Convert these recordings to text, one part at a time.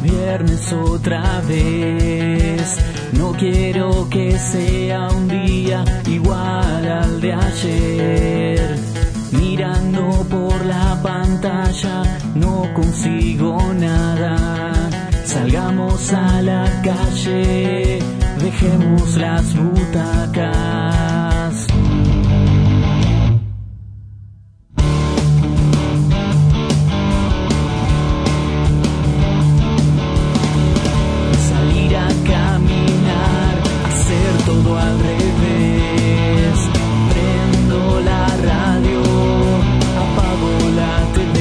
viernes otra vez. No quiero que sea un día igual al de ayer. Mirando por la pantalla no consigo nada. Salgamos a la calle, dejemos las butacas. Salir a caminar, hacer todo al revés. Prendo la radio, apago la TV,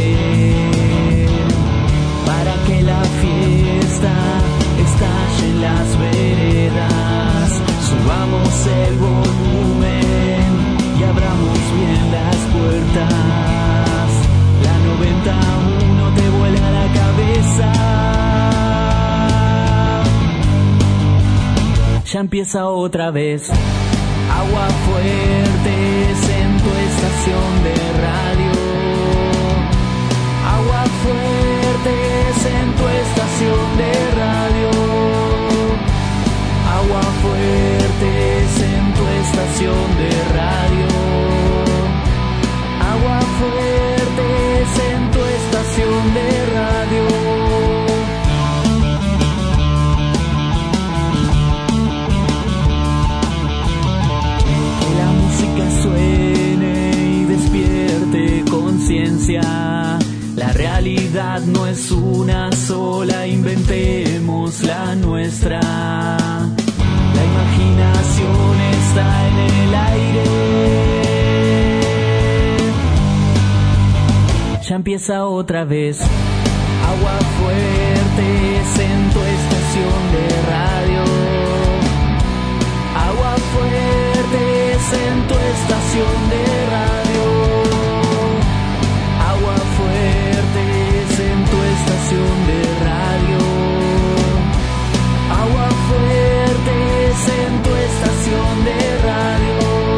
para que la fiesta estalle en las veredas. Subamos el volumen y abramos bien las puertas. La 91 te vuela la cabeza. Ya empieza otra vez. Agua fuertes en tu estación de radio. Agua fuertes en tu estación de radio. Agua fuertes en tu estación de radio. Agua fuertes en tu estación de radio. Suene y despierte conciencia. La realidad no es una sola, inventemos la nuestra. La imaginación está en el aire. Ya empieza otra vez. Agua fuertes en tu estación de radio. Agua fuertes en tu estación de radio. Agua fuertes en tu estación de radio. Agua fuertes en tu estación de radio.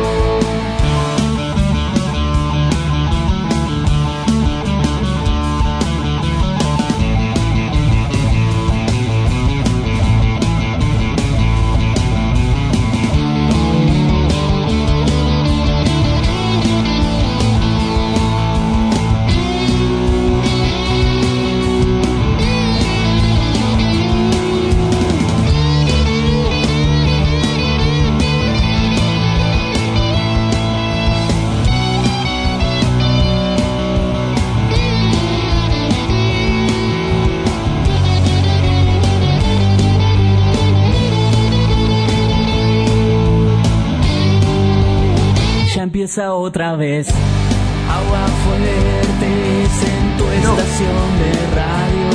Empieza otra vez. Agua fuertes en tu estación de radio.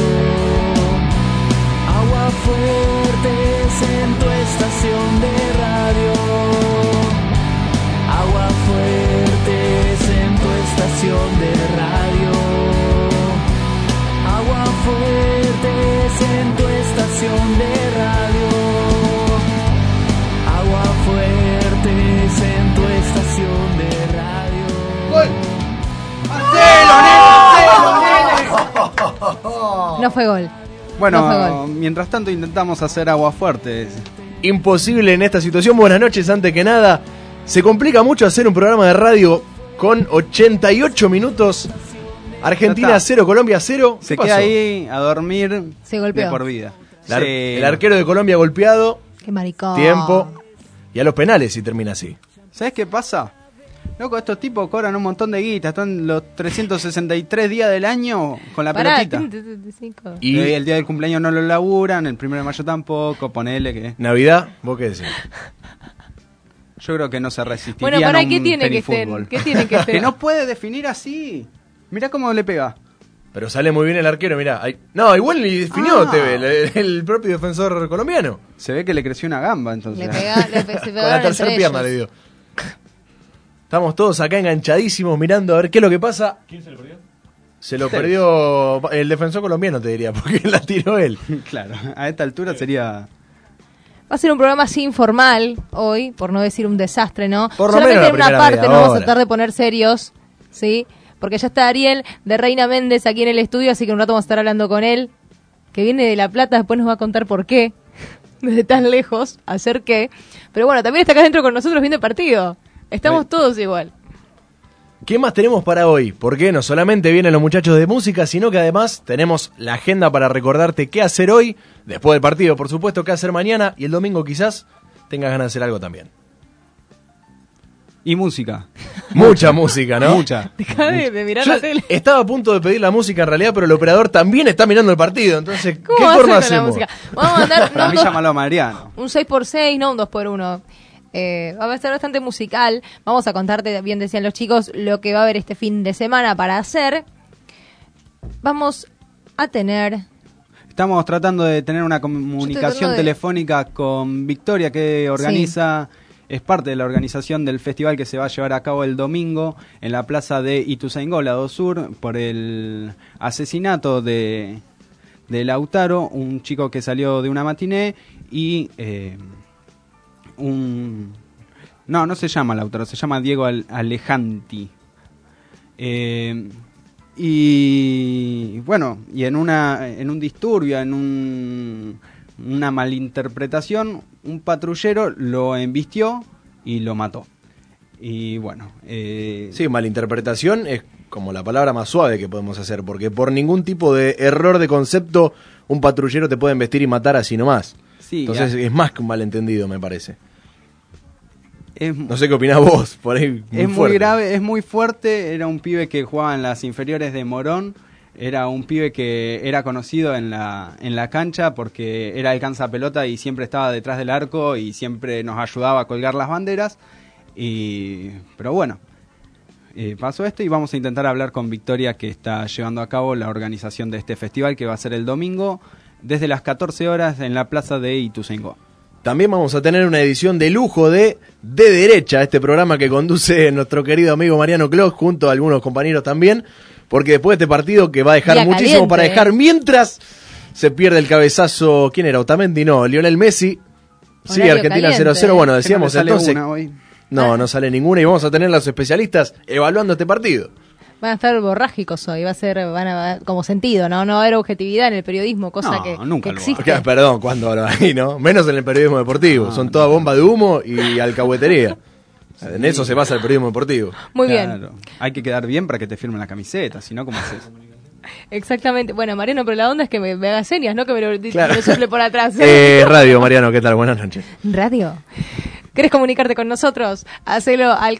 Agua fuertes en tu estación de radio. Agua fuertes en tu estación de radio. Agua fuertes en tu estación de radio. Agua fuertes en tu estación de radio. ¡Gol! No fue gol. Bueno, no fue gol. Mientras tanto intentamos hacer agua fuerte. Imposible en esta situación. Buenas noches, antes que nada. Se complica mucho hacer un programa de radio con 88 minutos. Argentina 0, Colombia 0. Se queda ahí a dormir. Se golpeó. De por vida. El arquero de Colombia golpeado. Qué maricón. Tiempo. Y a los penales si termina así. ¿Sabes qué pasa? Loco, estos tipos cobran un montón de guita. Están los 363 días del año con la pelotita. Y el día del cumpleaños no lo laburan, el 1 de mayo tampoco, ponele que... Navidad, ¿vos qué decís? Yo creo que no se resistiría. Bueno, ¿para a un qué tiene que ser? ¿Qué tiene que ser? Que no puede definir así. Mirá cómo le pega. Pero sale muy bien el arquero, mirá. No, igual ni definió el propio defensor colombiano. Se ve que le creció una gamba, entonces. Le pega, con la tercera pierna le dio. Estamos todos acá enganchadísimos mirando a ver qué es lo que pasa. ¿Quién se lo perdió? Se lo perdió el defensor colombiano, te diría, porque la tiró él. Claro, a esta altura sería... Va a ser un programa así informal hoy, por no decir un desastre, ¿no? Por lo solamente menos en una la parte primera nos vamos hora. a tratar de poner serios, ¿sí? Porque ya está Ariel de Reina Méndez aquí en el estudio, así que un rato vamos a estar hablando con él. que viene de La Plata, después nos va a contar por qué, desde tan lejos, hacer qué. Pero bueno, también está acá adentro con nosotros viendo el partido. Estamos todos igual. ¿Qué más tenemos para hoy? Porque no solamente vienen los muchachos de música, sino que además tenemos la agenda para recordarte qué hacer hoy, después del partido, por supuesto, qué hacer mañana, y el domingo quizás tengas ganas de hacer algo también. Y música. Mucha música, ¿no? Mucha. Deja de mirar la tele. Estaba a punto de pedir la música en realidad, pero el operador también está mirando el partido, entonces, ¿qué hacer forma con hacemos? la música? Vamos a mandar Para mí llámalo a Mariano. un 6x6, no un 2x1. Va a estar bastante musical. Vamos a contarte, bien decían los chicos, lo que va a haber este fin de semana para hacer. Vamos a tener... Estamos tratando de tener una comunicación telefónica con Victoria, que organiza, es parte de la organización del festival que se va a llevar a cabo el domingo en la plaza de Ituzaingó, Lado Sur, por el asesinato de Lautaro, un chico que salió de una matiné y... No se llama Lautaro, se llama Diego Alejanti. Y bueno, y en un disturbio, en una malinterpretación, un patrullero lo embistió y lo mató. Y bueno... Sí, malinterpretación es como la palabra más suave que podemos hacer, porque por ningún tipo de error de concepto un patrullero te puede embestir y matar así nomás. Sí, entonces es más que un malentendido, me parece. No sé qué opinás vos, por ahí. Muy grave, es muy fuerte. Era un pibe que jugaba en las inferiores de Morón. Era un pibe que era conocido en la cancha porque era alcanzapelota y siempre estaba detrás del arco y siempre nos ayudaba a colgar las banderas. Pero bueno, pasó esto y vamos a intentar hablar con Victoria, que está llevando a cabo la organización de este festival, que va a ser el domingo desde las 14 horas en la plaza de Ituzaingó. También vamos a tener una edición de lujo de Derecha, este programa que conduce nuestro querido amigo Mariano Clos, junto a algunos compañeros también, porque después de este partido que va a dejar muchísimo caliente, para dejar, mientras se pierde el cabezazo, ¿quién era? Otamendi, no, Lionel Messi. Sí, Argentina 0-0, bueno, decíamos entonces... No sale ninguna y vamos a tener los especialistas evaluando este partido. Van a estar borrágicos hoy, como sentido, ¿no? No va a haber objetividad en el periodismo, cosa que existe. Perdón, cuando hablo ahí, ¿no? Menos en el periodismo deportivo, son toda bomba de humo y alcahuetería. En eso se basa el periodismo deportivo. Muy bien. Hay que quedar bien para que te firmen la camiseta, si no, ¿cómo haces? Exactamente. Bueno, Mariano, pero la onda es que me haga señas, no que me lo suple por atrás. Radio, Mariano, ¿qué tal? Buenas noches. Radio. ¿Querés comunicarte con nosotros? Hacelo al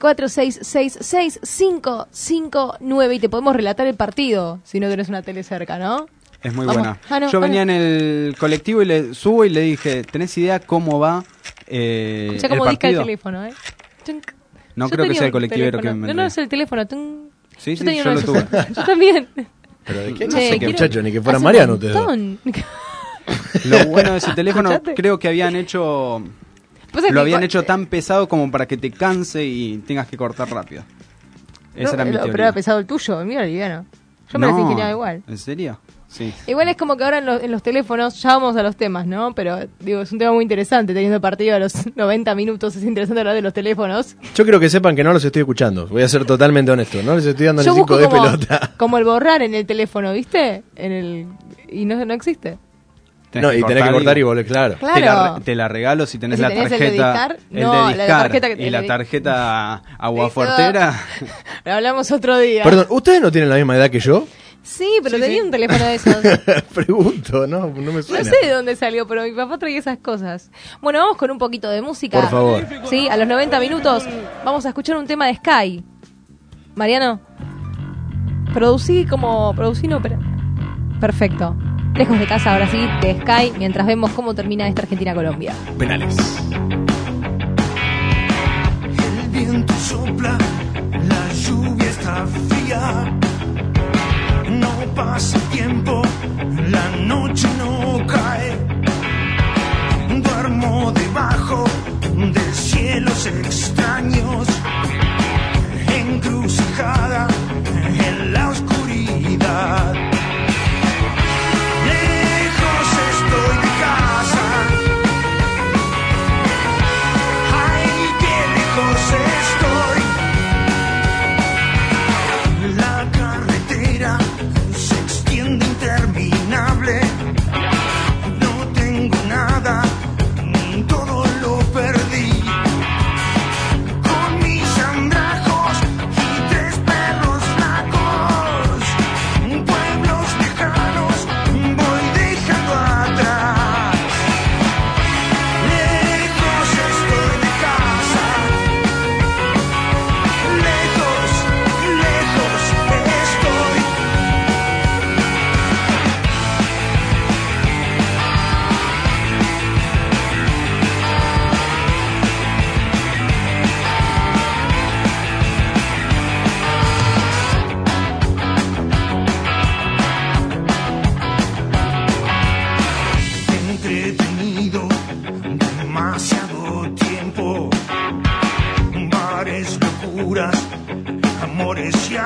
46665559 y te podemos relatar el partido, si no tenés una tele cerca, ¿no? Es muy buena. Yo venía en el colectivo y le subo y le dije, ¿tenés idea cómo va el partido? Como disca el teléfono, ¿eh? No creo que sea el colectivero que me... No, es el teléfono. Sí, yo lo tuve. Yo también. Pero de qué no sé qué muchacho, ni que fuera Mariano ustedes. Lo bueno de ese teléfono, creo que habían hecho... Lo habían hecho tan pesado como para que te canse y tengas que cortar rápido. Esa era mi teoría. Pero era pesado el tuyo, mira, liviano. Yo me las ingeniaba igual. ¿En serio? Sí. Igual es como que ahora en los teléfonos, ya vamos a los temas, ¿no? Pero digo, es un tema muy interesante, teniendo el partido a los 90 minutos, es interesante hablar de los teléfonos. Yo creo que sepan que no los estoy escuchando, voy a ser totalmente honesto, no les estoy dando el 5 de pelota. Como el borrar en el teléfono, ¿viste? Y no existe. Y tenés que cortar y volver, claro. Te la regalo si tenés la tarjeta. La tarjeta aguafortera. Lo hablamos otro día. Perdón, ¿ustedes no tienen la misma edad que yo? Sí, pero tenía un teléfono de esos. Pregunto, no me suena. No sé de dónde salió, pero mi papá traía esas cosas. Bueno, vamos con un poquito de música. Por favor. Sí, a los 90 minutos vamos a escuchar un tema de Sky. Mariano, producí no, pero... Perfecto. Lejos de casa, ahora sí, de Sky, mientras vemos cómo termina esta Argentina-Colombia. Penales. El viento sopla, la lluvia está fría. No pasa tiempo, la noche no cae. Duermo debajo de cielos extraños, encrucijada en la oscuridad.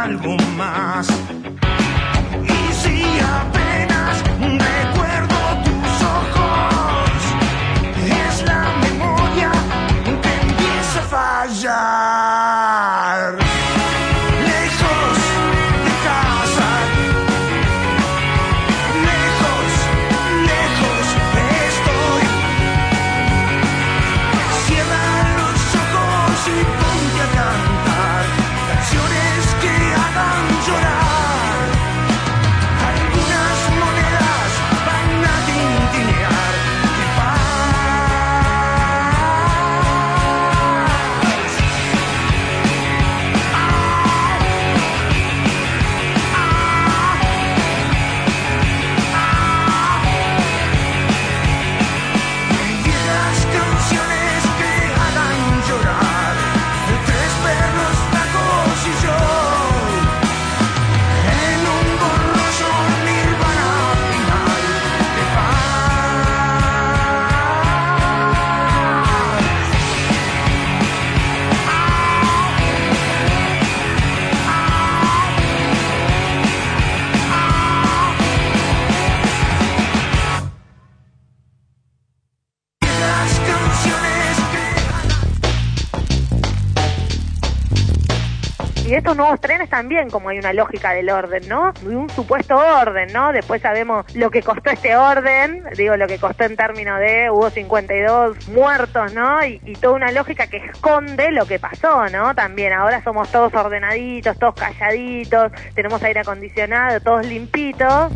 algo más. Y si apenas recuerdo tus ojos, es la memoria que empieza a fallar. Lejos de casa, lejos, lejos estoy. Cierra los ojos y ponte a cantar canciones que hagan llorar. Algunas monedas van a tintinear de viejas canciones que hagan llorar. Tres perros flacos y yo en un borroso nirvana final de las canciones que Y estos nuevos trenes también, como hay una lógica del orden, ¿no? Un supuesto orden, ¿no? Después sabemos lo que costó este orden, digo, lo que costó en términos de hubo 52 muertos, ¿no? Y toda una lógica que esconde lo que pasó, ¿no? También ahora somos todos ordenaditos, todos calladitos, tenemos aire acondicionado, todos limpitos.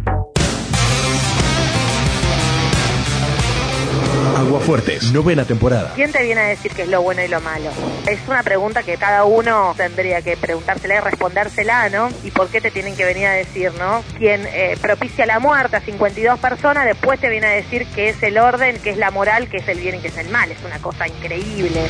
Aguafuertes, 9ª temporada. ¿Quién te viene a decir qué es lo bueno y lo malo? Es una pregunta que cada uno tendría que preguntársela y respondérsela, ¿no? ¿Y por qué te tienen que venir a decir, ¿no? Quien propicia la muerte a 52 personas, después te viene a decir qué es el orden, qué es la moral, qué es el bien y qué es el mal. Es una cosa increíble.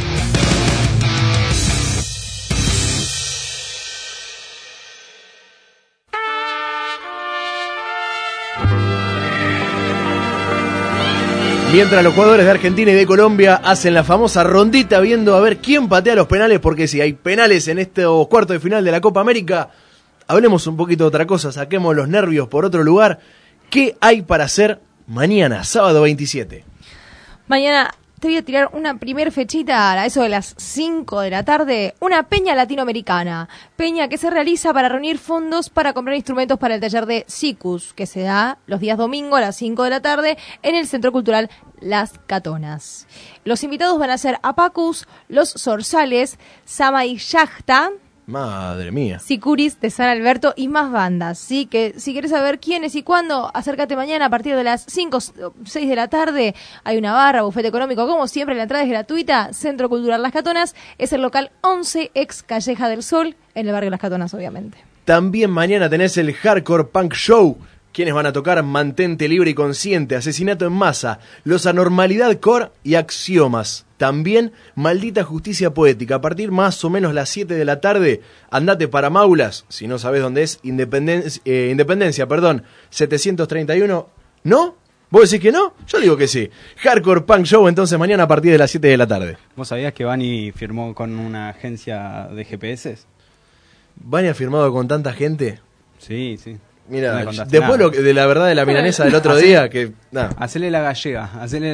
Mientras los jugadores de Argentina y de Colombia hacen la famosa rondita viendo a ver quién patea los penales, porque si hay penales en estos cuartos de final de la Copa América, hablemos un poquito de otra cosa, saquemos los nervios por otro lugar. ¿Qué hay para hacer mañana, sábado 27? Mañana te voy a tirar una primer fechita a eso de las 5 de la tarde, una peña latinoamericana. Peña que se realiza para reunir fondos para comprar instrumentos para el taller de SICUS, que se da los días domingo a las 5 de la tarde en el Centro Cultural Las Catonas. Los invitados van a ser Apacus, Los Zorzales, Sama y Yachta, Madre mía. Sicuris de San Alberto y más bandas. Así que si querés saber quiénes y cuándo, acércate mañana a partir de las 5 o 6 de la tarde. Hay una barra, bufete económico, como siempre, la entrada es gratuita. Centro Cultural Las Catonas es el local 11, ex Calleja del Sol, en el barrio Las Catonas, obviamente. También mañana tenés el Hardcore Punk Show. ¿Quiénes van a tocar? Mantente Libre y Consciente, Asesinato en Masa, Los Anormalidad Core y Axiomas. También Maldita Justicia Poética. A partir más o menos las 7 de la tarde, andate para Maulas, si no sabés dónde es, Independencia, 731. ¿No? ¿Vos decís que no? Yo digo que sí. Hardcore Punk Show, entonces mañana a partir de las 7 de la tarde. ¿Vos sabías que Bani firmó con una agencia de GPS? ¿Bani ha firmado con tanta gente? Sí, sí. Mira, después de la verdad de la milanesa del otro día, que... Hacele la gallega.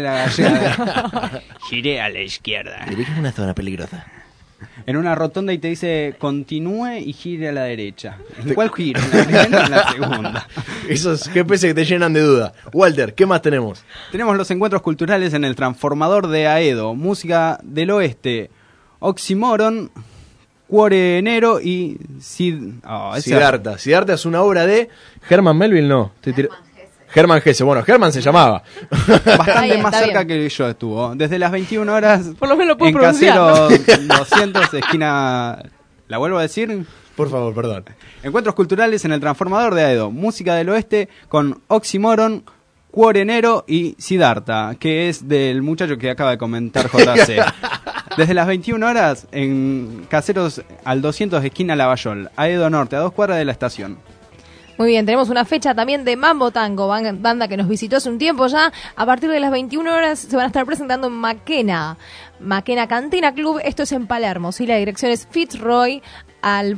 Giré a la izquierda. Dirige una zona peligrosa. En una rotonda y te dice, continúe y gire a la derecha. ¿En cuál giro? ¿En la primera o en la segunda? Esos GPS que te llenan de duda. Walter, ¿qué más tenemos? Tenemos los encuentros culturales en el Transformador de Aedo. Música del Oeste. Oxymoron, Cuore Enero y Siddhartha. Siddhartha es una obra de Herman Melville, ¿no? Germán Gese. Bueno, Germán se llamaba. Bastante más cerca que yo estuvo. Desde las 21 horas por lo menos lo puedo en pronunciar, Caseros ¿no? 200, esquina... ¿La vuelvo a decir? Por favor, perdón. Encuentros culturales en el Transformador de Aedo. Música del Oeste con Oxymoron, Cuore Enero y Siddhartha, que es del muchacho que acaba de comentar JC. Desde las 21 horas en Caseros al 200, esquina Lavallol, Aedo Norte, a 2 cuadras de la estación. Muy bien, tenemos una fecha también de Mambo Tango, banda que nos visitó hace un tiempo ya. A partir de las 21 horas se van a estar presentando en Maquena Cantina Club. Esto es en Palermo, ¿sí? La dirección es Fitzroy al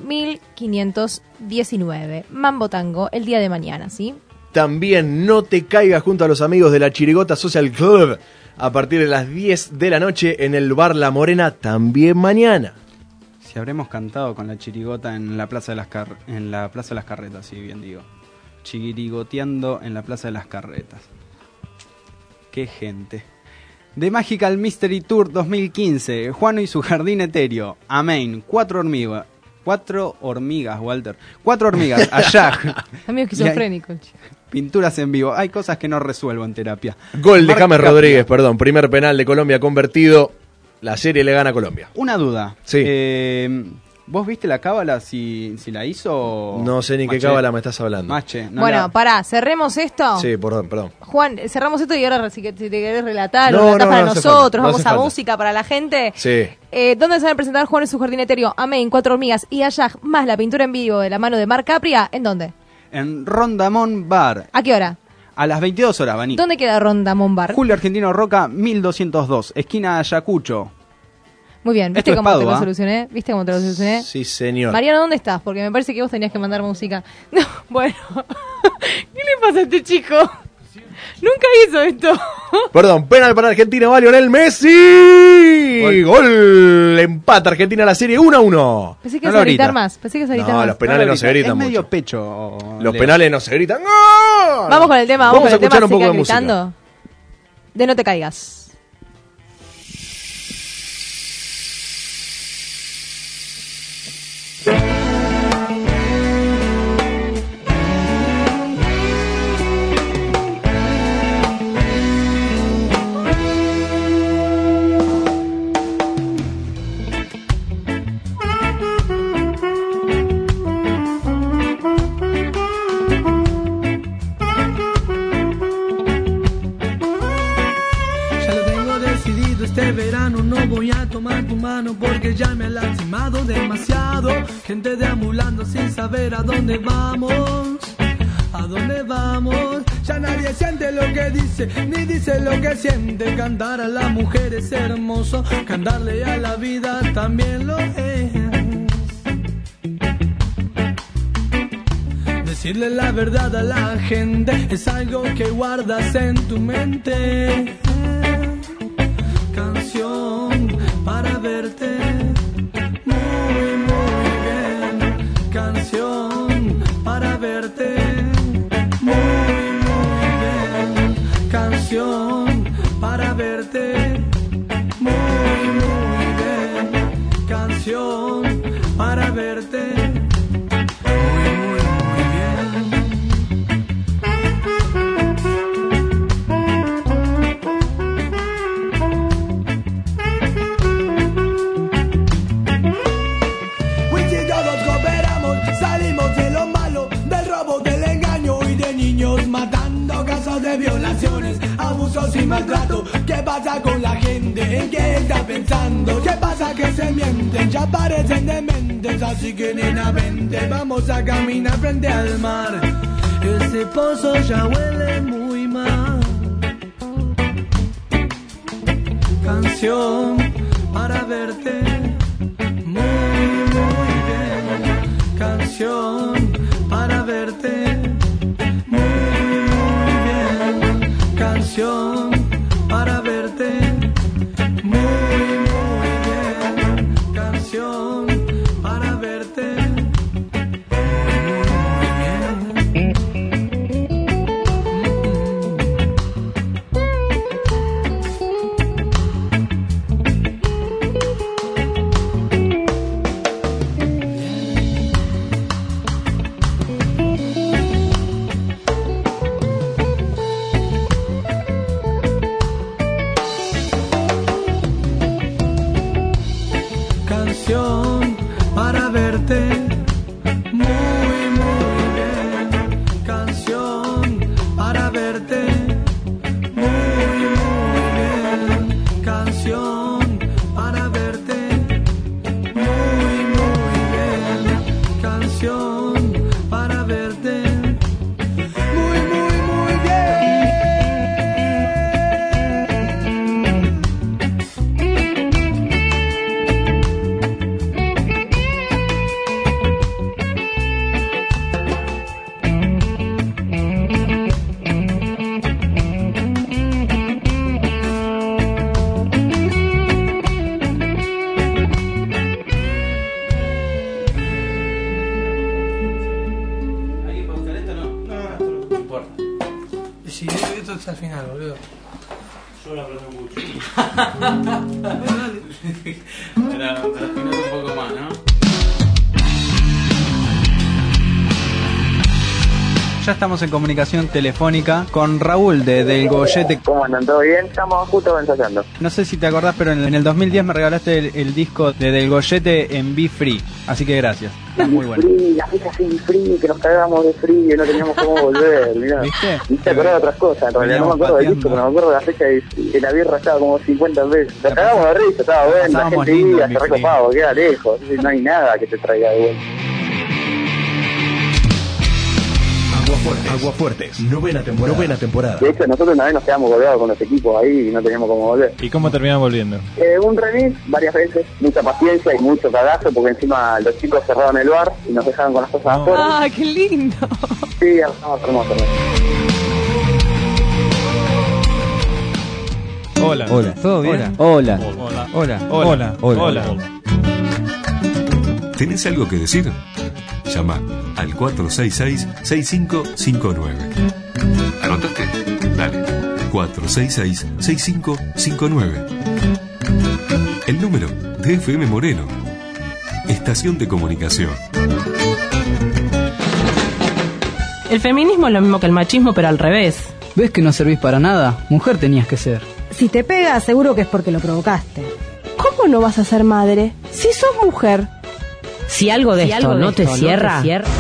1519. Mambo Tango, el día de mañana, ¿sí? También no te caigas junto a los amigos de la Chirigota Social Club a partir de las 10 de la noche en el Bar La Morena, también mañana. Si habremos cantado con la chirigota en la Plaza de las Carretas, si bien digo. Chirigoteando en la Plaza de las Carretas. Qué gente. The Magical Mystery Tour 2015. Juano y su jardín etéreo. Amén. 4 hormigas, Walter. 4 hormigas. Allá. Amigo esquizofrénico. Pinturas en vivo. Hay cosas que no resuelvo en terapia. Gol de James Rodríguez, perdón. Primer penal de Colombia convertido. La serie le gana a Colombia. Una duda. Sí. ¿Vos viste la cábala si la hizo? No sé ni qué cábala me estás hablando. Bueno, pará, cerremos esto. Sí, perdón. Juan, cerramos esto y ahora si te querés relatar, lo relatás para nosotros, vamos a música para la gente. Sí. ¿Dónde se van a presentar Juan en su jardín etéreo? Amén, 4 hormigas y Ayaj, más la pintura en vivo de la mano de Marc Capria? ¿En dónde? En Rondamón Bar. ¿A qué hora? A las 22 horas, Vaní. ¿Dónde queda Rondamón Bar? Julio Argentino Roca, 1202, esquina Ayacucho. Muy bien, ¿viste cómo te lo solucioné? ¿Viste cómo te lo solucioné? Sí, señor. Mariano, ¿dónde estás? Porque me parece que vos tenías que mandar música. No, bueno. ¿Qué le pasa a este chico? Nunca hizo esto. Perdón, penal para Argentina, va Lionel Messi. Gol. Empata Argentina la serie 1-1. Pensé que ibas a gritar más. No, los penales no se gritan es medio mucho. pecho. Los penales no se gritan. ¡Gol! Vamos con el tema, vamos a escuchar un poco de gritando. música. De No te caigas. Porque ya me ha lastimado demasiado. Gente deambulando sin saber a dónde vamos. ¿A dónde vamos? Ya nadie siente lo que dice, ni dice lo que siente. Cantar a la mujer es hermoso, cantarle a la vida también lo es. Decirle la verdad a la gente es algo que guardas en tu mente. Canción para verte muy muy bien, canción para verte muy muy bien, canción para verte muy muy bien, canción para verte muy muy bien. Matando casos de violaciones, abusos y maltrato. ¿Qué pasa con la gente? ¿En qué está pensando? ¿Qué pasa que se mienten? Ya parecen dementes. Así que nena vente, vamos a caminar frente al mar. Ese pozo ya huele muy mal. Canción para verte muy muy bien. Canción para verte canción para verte muy muy bien, canción para verte muy muy bien. genial, boludo. Yo la aprecio mucho. Para afinar un poco más, ¿no? Ya estamos en comunicación telefónica con Raúl de Del Goyete. ¿Cómo andan? ¿Todo bien? Estamos justo ensayando. No sé si te acordás, pero en el 2010 me regalaste el disco de Del Goyete en Be Free. Así que gracias. Es muy bueno. Free, las fechas en Free, que nos cagábamos de frío y no teníamos cómo volver. Mirá. ¿Viste? Y te acordás de otras cosas. En realidad no me acuerdo del disco, pero me acuerdo de la fecha de la birra estaba como 50 veces. Nos cagamos de risa, estaba bueno. La gente iba, se recopaba, queda lejos. No hay nada que te traiga de vuelta. Aguafuertes, novena temporada. De hecho, nosotros una vez nos quedamos colgados con los equipos ahí y no teníamos cómo volver. ¿Y cómo terminaron volviendo? Un remis varias veces, mucha paciencia y mucho cagazo, porque encima los chicos cerraron el bar y nos dejaron con las cosas afuera. ¡Ah, qué lindo! Sí, hermoso. Hola. ¿Todo bien? Hola. ¿Tenés algo que decir? Llama al 466-6559. ¿Anotaste? Dale. 466-6559. El número de FM Moreno. Estación de comunicación. El feminismo es lo mismo que el machismo, pero al revés. ¿Ves que no servís para nada? Mujer tenías que ser. Si te pega, seguro que es porque lo provocaste. ¿Cómo no vas a ser madre si sos mujer? Si algo de esto no te cierra,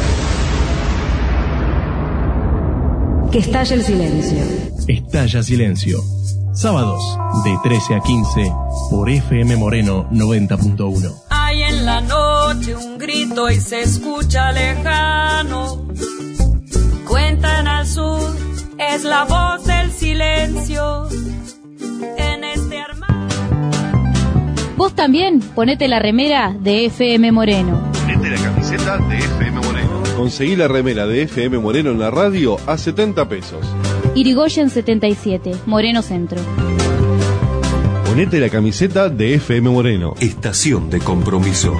que estalle el silencio. Estalla Silencio. Sábados de 13 a 15 por FM Moreno 90.1. Hay en la noche un grito y se escucha lejano. Cuentan al sur, es la voz del silencio. En este armario. Vos también ponete la remera de FM Moreno. Ponete la camiseta de FM Moreno. Conseguí la remera de FM Moreno en la radio a 70 pesos. Irigoyen 77, Moreno Centro. Ponete la camiseta de FM Moreno. Estación de compromiso.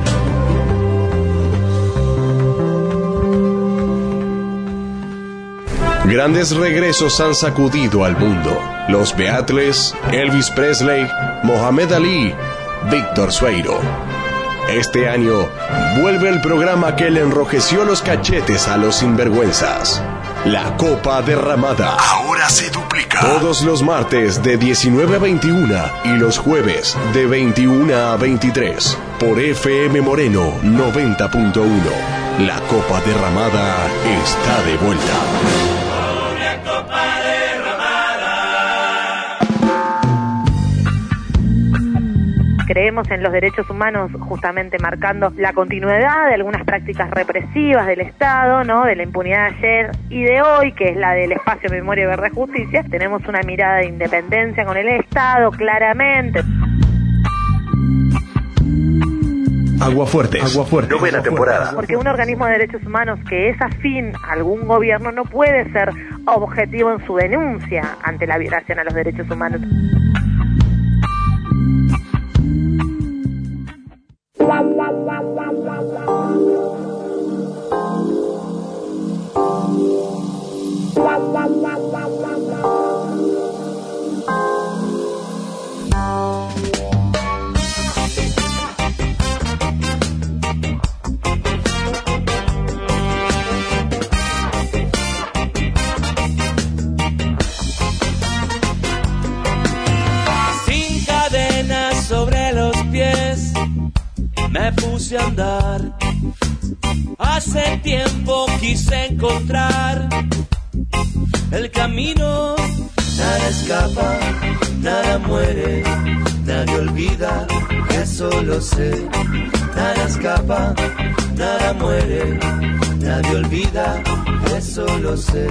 Grandes regresos han sacudido al mundo. Los Beatles, Elvis Presley, Mohamed Ali, Víctor Sueiro. Este año vuelve el programa que le enrojeció los cachetes a los sinvergüenzas. La Copa Derramada. Ahora se duplica. Todos los martes de 19 a 21 y los jueves de 21 a 23. Por FM Moreno 90.1. La Copa Derramada está de vuelta. Creemos en los derechos humanos justamente marcando la continuidad de algunas prácticas represivas del Estado, ¿no? De la impunidad de ayer y de hoy, que es la del espacio Memoria, Verdad y Justicia. Tenemos una mirada de independencia con el Estado, claramente. Aguafuertes, novena temporada. Porque un organismo de derechos humanos que es afín a algún gobierno no puede ser objetivo en su denuncia ante la violación a los derechos humanos. Sin cadenas sobre los pies me puse a andar. Hace tiempo quise encontrar el camino. Nada escapa, nada muere, nadie olvida, eso lo sé. Nada escapa, nada muere, nadie olvida, eso lo sé.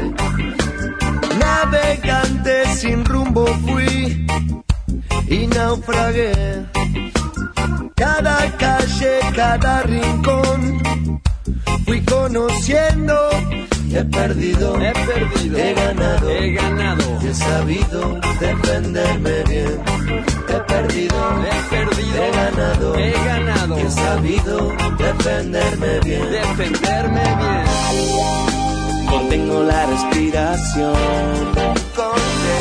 Navegante sin rumbo fui y naufragué. Cada calle, cada rincón fui conociendo. He perdido, he ganado, y he sabido defenderme bien. He perdido, he ganado, y he sabido defenderme bien. Contengo la respiración, contengo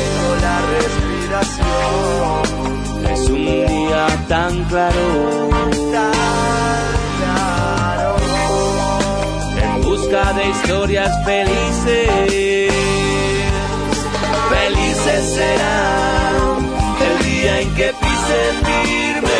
tan claro. En busca de historias felices. Felices será el día en que pise firme.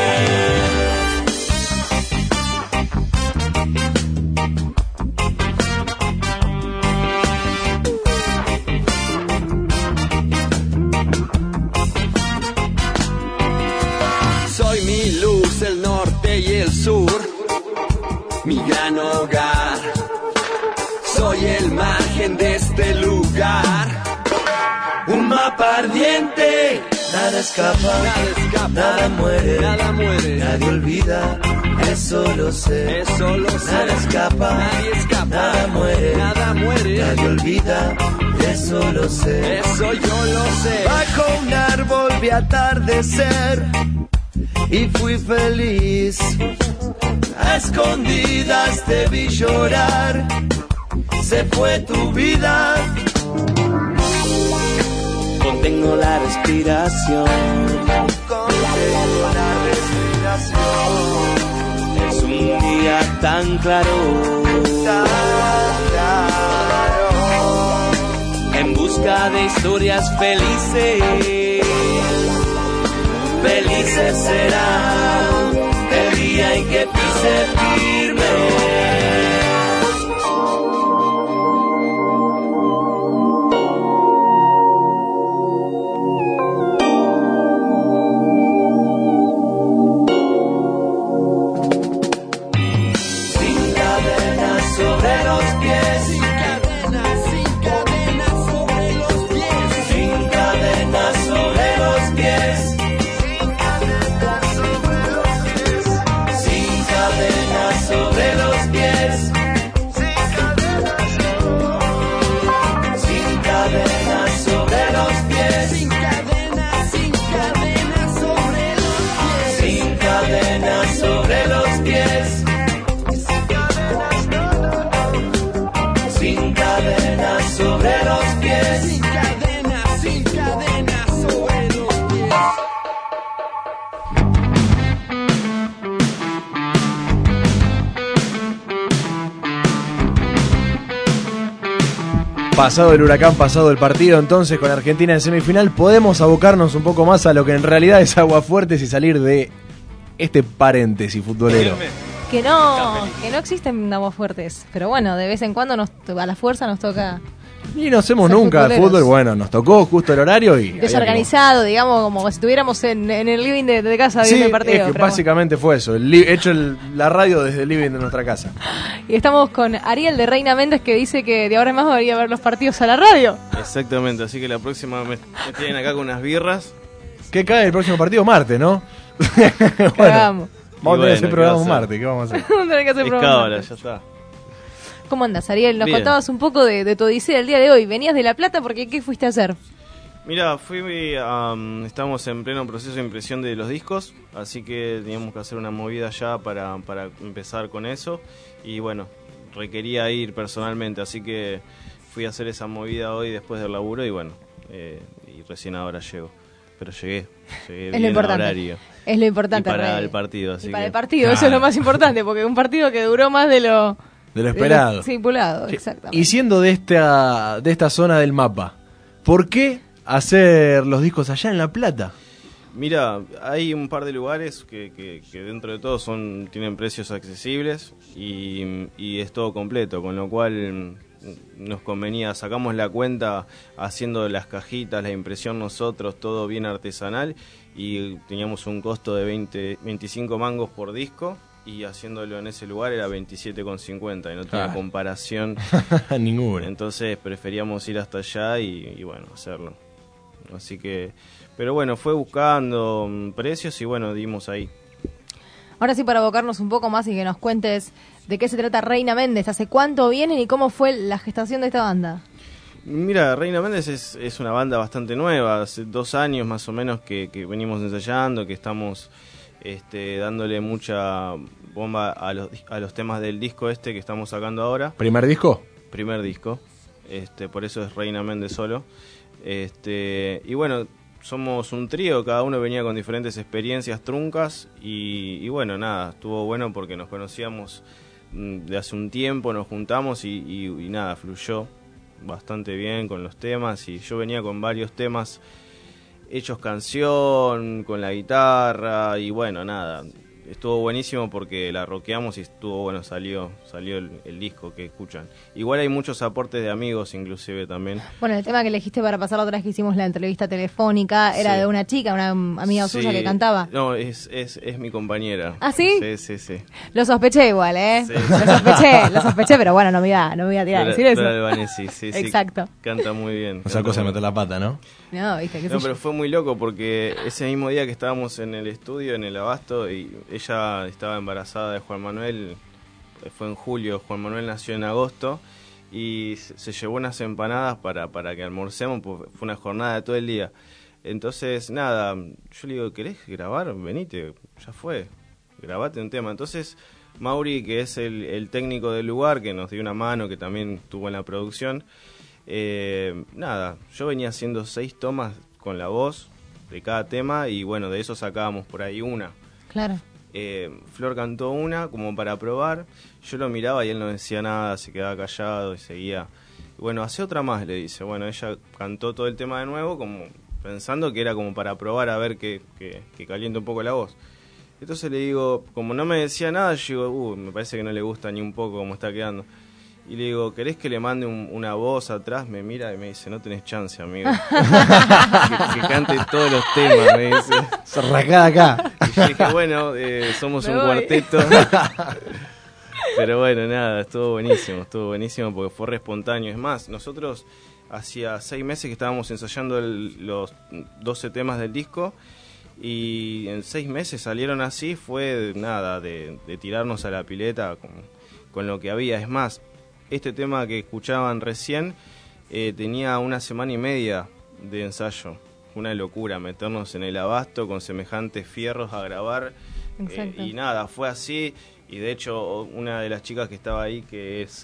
Soy mi luz, el norte y el sur, mi gran hogar. Soy el margen de este lugar. Un mapa ardiente, nada escapa, nada muere, nadie olvida, eso lo sé, nada escapa, nada muere, nadie olvida, eso lo sé, eso yo lo sé. Bajo un árbol vi atardecer y fui feliz, a escondidas te vi llorar, se fue tu vida. Contengo la respiración. Contengo la respiración. Es un día tan claro. Tan claro. En busca de historias felices. Felices será el día en que pise firme. Sobre los pies, sin cadenas sobre los pies, sin cadenas sobre los pies, sin cadenas sobre los pies, sin cadenas sobre los pies, sin cadenas sobre los pies, sin cadenas sobre los pies. Sin cadenas sobre los pies. Sin cadenas sobre los pies. Pasado el huracán, pasado el partido, entonces con Argentina en semifinal podemos abocarnos un poco más a lo que en realidad es Aguafuertes y salir de este paréntesis futbolero. Que no existen Aguafuertes, pero bueno, de vez en cuando a la fuerza nos toca. Y no hacemos nunca al fútbol, bueno, nos tocó justo el horario y... Desorganizado, digamos, como si estuviéramos en el living de casa viendo el partido. Es que básicamente fue eso, hecho la radio desde el living de nuestra casa. Y estamos con Ariel de Reina Méndez, que dice que de ahora en más debería ver los partidos a la radio. Exactamente, así que la próxima me tienen acá con unas birras. ¿Qué cae el próximo partido? Martes, ¿no? Bueno, vamos a tener que hacer programa un martes, ¿qué vamos a hacer? Vamos a tener que hacer programa un martes. Ya está. ¿Cómo andas, Ariel? Nos Bien. contabas un poco de tu odisea el día de hoy. Venías de La Plata porque ¿qué fuiste a hacer? Mira, estamos en pleno proceso de impresión de los discos, así que teníamos que hacer una movida ya para empezar con eso. Y bueno, requería ir personalmente, así que fui a hacer esa movida hoy después del laburo y bueno, y recién ahora llego. Pero llegué Es bien lo importante. a horario. Es lo importante. Y para Rey. el partido. Así Y para que... el partido, eso es lo más importante, porque un partido que duró más de lo esperado. Estipulado, exactamente. Y siendo de esta zona del mapa, ¿por qué hacer los discos allá en La Plata? Mira, hay un par de lugares que dentro de todo tienen precios accesibles y es todo completo, con lo cual nos convenía, sacamos la cuenta haciendo las cajitas, la impresión nosotros, todo bien artesanal, y teníamos un costo de 25 mangos por disco, y haciéndolo en ese lugar era 27,50 y no tenía comparación ninguna. Entonces preferíamos ir hasta allá y bueno, hacerlo. Así que, pero bueno, fue buscando precios y bueno, dimos ahí. Ahora sí, para abocarnos un poco más y que nos cuentes de qué se trata Reina Méndez, ¿hace cuánto vienen y cómo fue la gestación de esta banda? Mira, Reina Méndez es una banda bastante nueva, hace 2 años más o menos que venimos ensayando, que estamos dándole mucha bomba a los temas del disco que estamos sacando ahora. ¿Primer disco? Primer disco, por eso es Reina Méndez solo. Y bueno, somos un trío, cada uno venía con diferentes experiencias truncas y bueno, nada, estuvo bueno porque nos conocíamos de hace un tiempo, nos juntamos y nada, fluyó bastante bien con los temas y yo venía con varios temas hechos canción, con la guitarra y bueno, nada, estuvo buenísimo porque la rockeamos y estuvo bueno, salió el disco que escuchan. Igual hay muchos aportes de amigos inclusive también. Bueno, el tema que elegiste para pasar la otra vez que hicimos la entrevista telefónica era de una chica, una amiga suya que cantaba. No, es mi compañera. ¿Ah, sí? Sí. Lo sospeché igual, ¿eh? Sí. Lo sospeché, pero bueno, no me iba a tirar a decir eso. Sí, exacto. Canta muy bien. Esa cosa de meter la pata, ¿no? No, viste, no, pero fue muy loco porque ese mismo día que estábamos en el estudio, en el Abasto, y ella estaba embarazada de Juan Manuel, fue en julio, Juan Manuel nació en agosto, y se llevó unas empanadas para que almorcemos, pues fue una jornada de todo el día. Entonces, nada, yo le digo, ¿querés grabar? Venite, ya fue, grabate un tema. Entonces, Mauri, que es el técnico del lugar, que nos dio una mano, que también estuvo en la producción, nada, yo venía haciendo 6 tomas con la voz de cada tema y bueno, de eso sacábamos por ahí una. Claro. Flor cantó una como para probar, yo lo miraba y él no decía nada, se quedaba callado y seguía. Bueno, hace otra más, le dice. Bueno, ella cantó todo el tema de nuevo como pensando que era como para probar a ver que caliente un poco la voz. Entonces le digo, como no me decía nada, yo digo, me parece que no le gusta ni un poco cómo está quedando. Y le digo, ¿querés que le mande una voz atrás? Me mira y me dice, no tenés chance, amigo. que cante todos los temas, me dice. Sarracada acá. Y yo dije, bueno, somos un cuarteto. Pero bueno, nada, estuvo buenísimo porque fue re espontáneo. Es más, nosotros hacía 6 meses que estábamos ensayando los 12 temas del disco y en 6 meses salieron así, fue nada, de tirarnos a la pileta con lo que había. Es más, este tema que escuchaban recién tenía 1 semana y media de ensayo. Fue una locura meternos en el Abasto con semejantes fierros a grabar. Y nada, fue así. Y de hecho, una de las chicas que estaba ahí, que es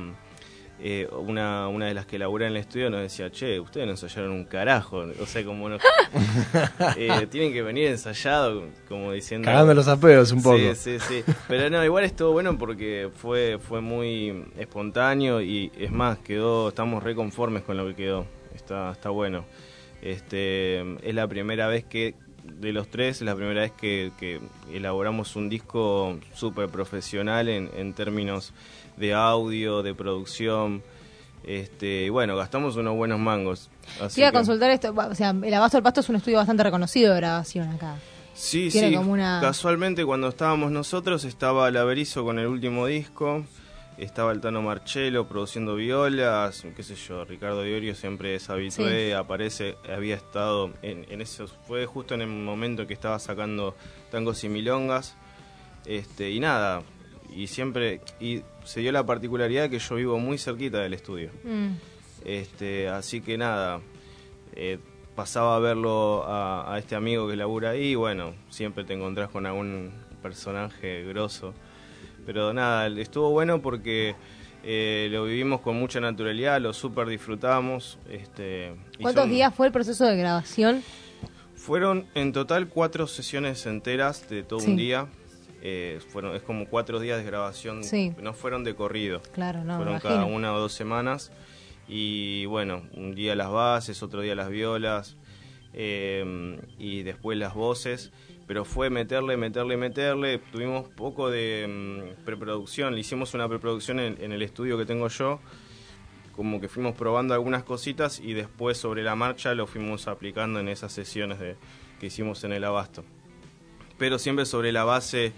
una de las que labura en el estudio, nos decía, che, ustedes no ensayaron un carajo. O sea, como no, tienen que venir ensayado, como diciendo... Cagando los apeos un poco. Sí. Pero no, igual estuvo bueno porque fue muy espontáneo y es más, estamos re conformes con lo que quedó. Está bueno. Es la primera vez de los 3, es la primera vez que elaboramos un disco súper profesional en términos de audio, de producción, y bueno, gastamos unos buenos mangos. Así iba a consultar esto, o sea, el Abasto del Pasto es un estudio bastante reconocido de grabación acá. Sí, como casualmente cuando estábamos nosotros estaba Laberizo con el último disco, estaba el Tano Marcello produciendo violas, qué sé yo, Ricardo Iorio siempre es habitué, aparece, había estado en eso, fue justo en el momento que estaba sacando Tangos y Milongas, y nada, y se dio la particularidad que yo vivo muy cerquita del estudio. Así que nada, pasaba a verlo a este amigo que labura ahí, y bueno, siempre te encontrás con algún personaje grosso. Pero nada, estuvo bueno porque lo vivimos con mucha naturalidad, lo súper disfrutamos. ¿Cuántos días fue el proceso de grabación? Fueron en total 4 sesiones enteras de todo un día. Es como 4 días de grabación, no fueron de corrido. Claro, no, fueron cada 1 o 2 semanas. Y bueno, un día las bases, otro día las violas, y después las voces. Pero fue meterle. Tuvimos poco de preproducción. Le hicimos una preproducción en el estudio que tengo yo. Como que fuimos probando algunas cositas y después sobre la marcha lo fuimos aplicando en esas sesiones que hicimos en el Abasto. Pero siempre sobre la base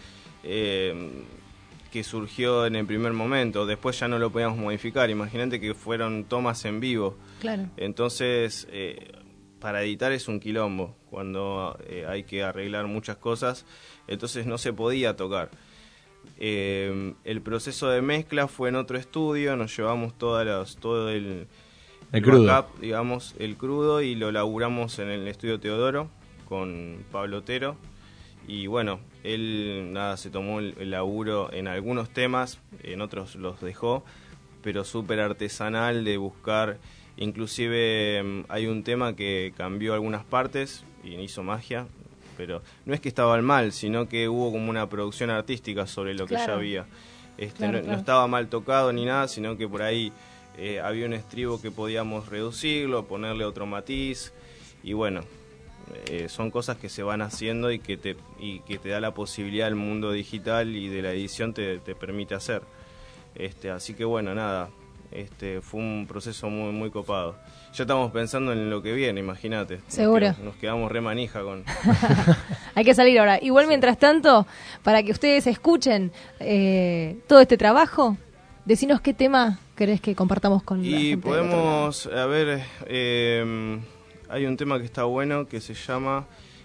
que surgió en el primer momento. Después ya no lo podíamos modificar. Imagínate que fueron tomas en vivo. Claro. Entonces... para editar es un quilombo cuando hay que arreglar muchas cosas, entonces no se podía tocar. El proceso de mezcla fue en otro estudio, nos llevamos todo el crudo, backup, digamos, el crudo, y lo laburamos en el estudio Teodoro con Pablo Otero. Y bueno, él se tomó el laburo en algunos temas, en otros los dejó, pero súper artesanal de buscar Inclusive hay un tema que cambió algunas partes y hizo magia, pero no es que estaba mal, sino que hubo como una producción artística sobre lo que ya había. No estaba mal tocado ni nada, sino que por ahí había un estribo que podíamos reducirlo, ponerle otro matiz, y bueno, son cosas que se van haciendo y que te da la posibilidad el mundo digital y de la edición te permite hacer. Así que bueno, nada, fue un proceso muy, muy copado. Ya estamos pensando en lo que viene, imagínate. Seguro. Nos quedamos re manija con... Hay que salir ahora. Igual, mientras tanto, para que ustedes escuchen todo este trabajo, decinos qué tema querés que compartamos con la gente. Y podemos, a ver, hay un tema que está bueno que se llama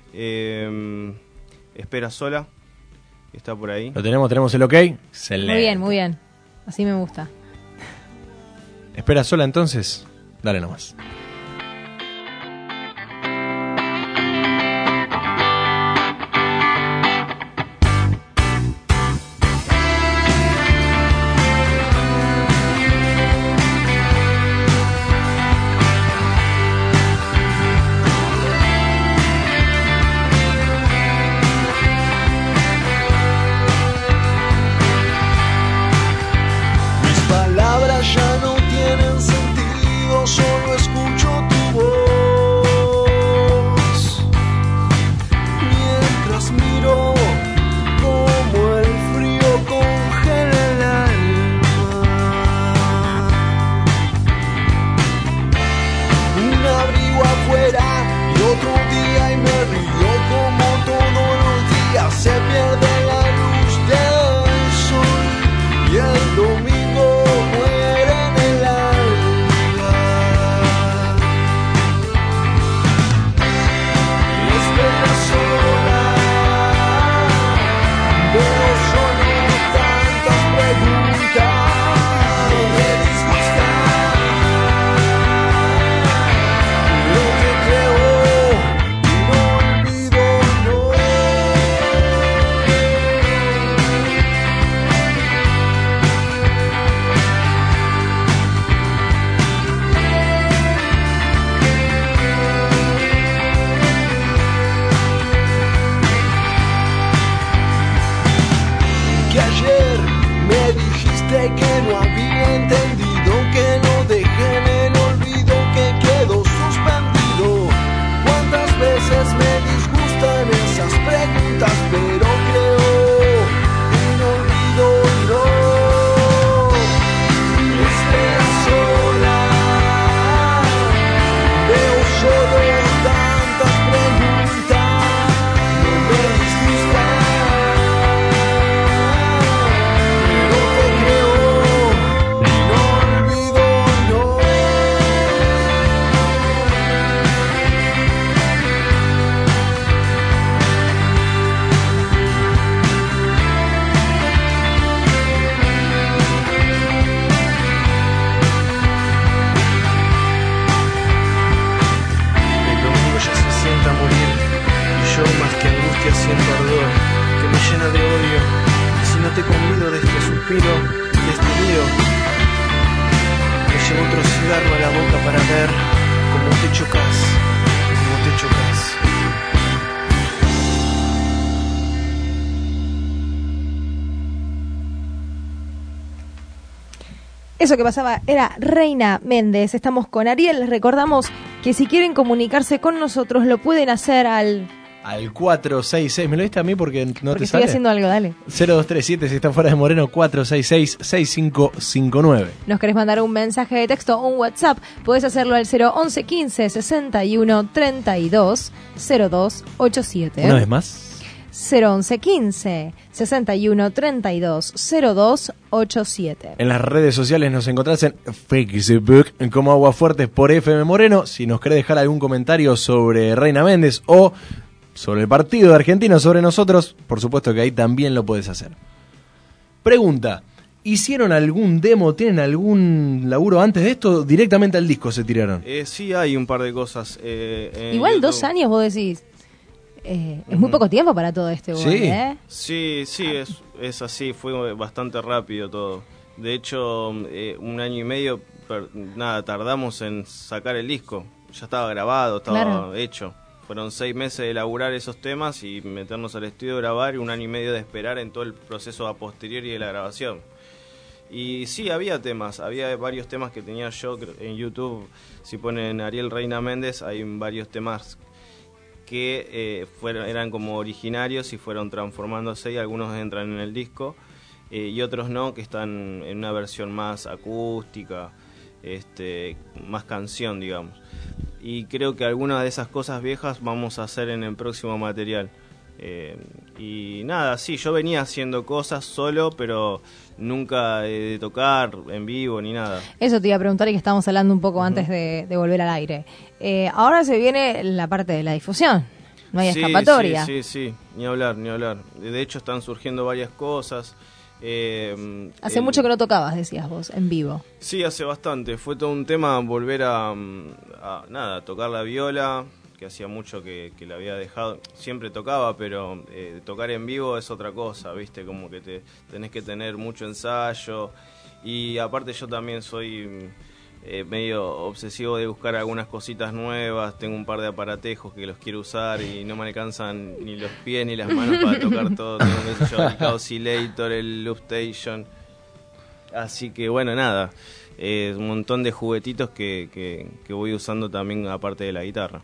Espera Sola, que está por ahí. ¿Lo tenemos el ok? Excelente. Muy bien, muy bien. Así me gusta. Espera Sola, entonces, dale nomás. Ya no tienen sentido, solo escucho tu voz. Mientras miro como el frío congela el alma. Un abrigo afuera y otro día y me río como todos los días. Se pierde la luz del sol y el domingo que no había entendido, que no dejé en el olvido, que quedó suspendido. ¿Cuántas veces me disgustan esas preguntas? Pero creo en olvido no. Espera sola, veo solo tantas preguntas, no me disgustan. Siento ardor que me llena de odio. Y si no te convido de este suspiro, de este lío, me llevo otro cigarro a la boca para ver cómo te chocas, cómo te chocas. Eso que pasaba era Reina Méndez. Estamos con Ariel. Les recordamos que si quieren comunicarse con nosotros lo pueden hacer al 466, ¿me lo diste a mí porque no te sale? Estoy haciendo algo, dale. 0237, si está fuera de Moreno, 466-6559. ¿Nos querés mandar un mensaje de texto o un WhatsApp? Podés hacerlo al 011 15 61 32 0287. Una vez más. 011 15 61 32 0287. En las redes sociales nos encontrás en Facebook como Aguafuertes por FM Moreno. Si nos querés dejar algún comentario sobre Reina Méndez o sobre el partido de Argentina, sobre nosotros, por supuesto que ahí también lo puedes hacer. Pregunta: ¿hicieron algún demo? ¿Tienen algún laburo antes de esto? ¿Directamente al disco se tiraron? Sí, hay un par de cosas. Igual YouTube. 2 años vos decís. Es muy poco tiempo para todo esto, igual, Sí, es así, fue bastante rápido todo. De hecho, 1 año y medio, tardamos en sacar el disco. Ya estaba grabado, estaba hecho. Fueron 6 meses de elaborar esos temas y meternos al estudio, grabar, y 1 año y medio de esperar en todo el proceso a posteriori de la grabación. Y sí, había varios temas que tenía yo en YouTube. Si ponen Ariel Reina Méndez, hay varios temas que eran como originarios y fueron transformándose, y algunos entran en el disco y otros no, que están en una versión más acústica, más canción, digamos. Y creo que algunas de esas cosas viejas vamos a hacer en el próximo material. Y nada, sí, yo venía haciendo cosas solo, pero nunca de tocar en vivo ni nada. Eso te iba a preguntar, y que estábamos hablando un poco antes de volver al aire. Ahora se viene la parte de la difusión, no hay escapatoria. Sí, ni hablar. De hecho están surgiendo varias cosas. Hace mucho que no tocabas, decías vos, en vivo. Sí, hace bastante. Fue todo un tema volver a tocar la viola, que hacía mucho que la había dejado. Siempre tocaba, pero tocar en vivo es otra cosa, ¿viste? Como que tenés que tener mucho ensayo. Y aparte yo también soy medio obsesivo de buscar algunas cositas nuevas. Tengo un par de aparatejos que los quiero usar y no me alcanzan ni los pies ni las manos para tocar todo. Tengo el Oscillator, el Loop Station. Así que bueno, nada, un montón de juguetitos que voy usando también aparte de la guitarra.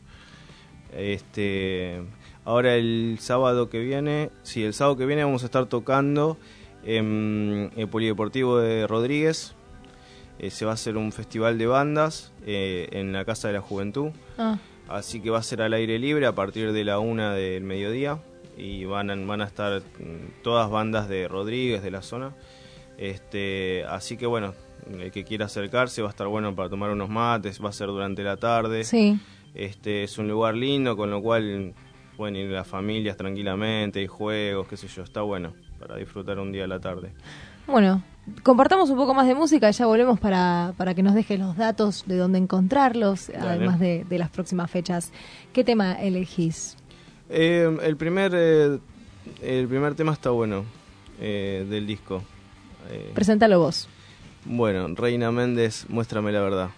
Ahora el sábado que viene vamos a estar tocando en el Polideportivo de Rodríguez. Se va a hacer un festival de bandas en la Casa de la Juventud. Así que va a ser al aire libre a partir de la 1 del mediodía, y van a estar todas bandas de Rodríguez, de la zona. Así que bueno, el que quiera acercarse va a estar bueno para tomar unos mates. Va a ser durante la tarde. Sí. Es un lugar lindo, con lo cual pueden ir las familias tranquilamente, hay juegos, qué sé yo, está bueno para disfrutar un día a la tarde. Bueno, compartamos un poco más de música y ya volvemos para que nos dejes los datos de dónde encontrarlos. Dale. Además de las próximas fechas. ¿Qué tema elegís? El primer tema está bueno, del disco. Preséntalo vos. Bueno, Reina Méndez, Muéstrame la verdad.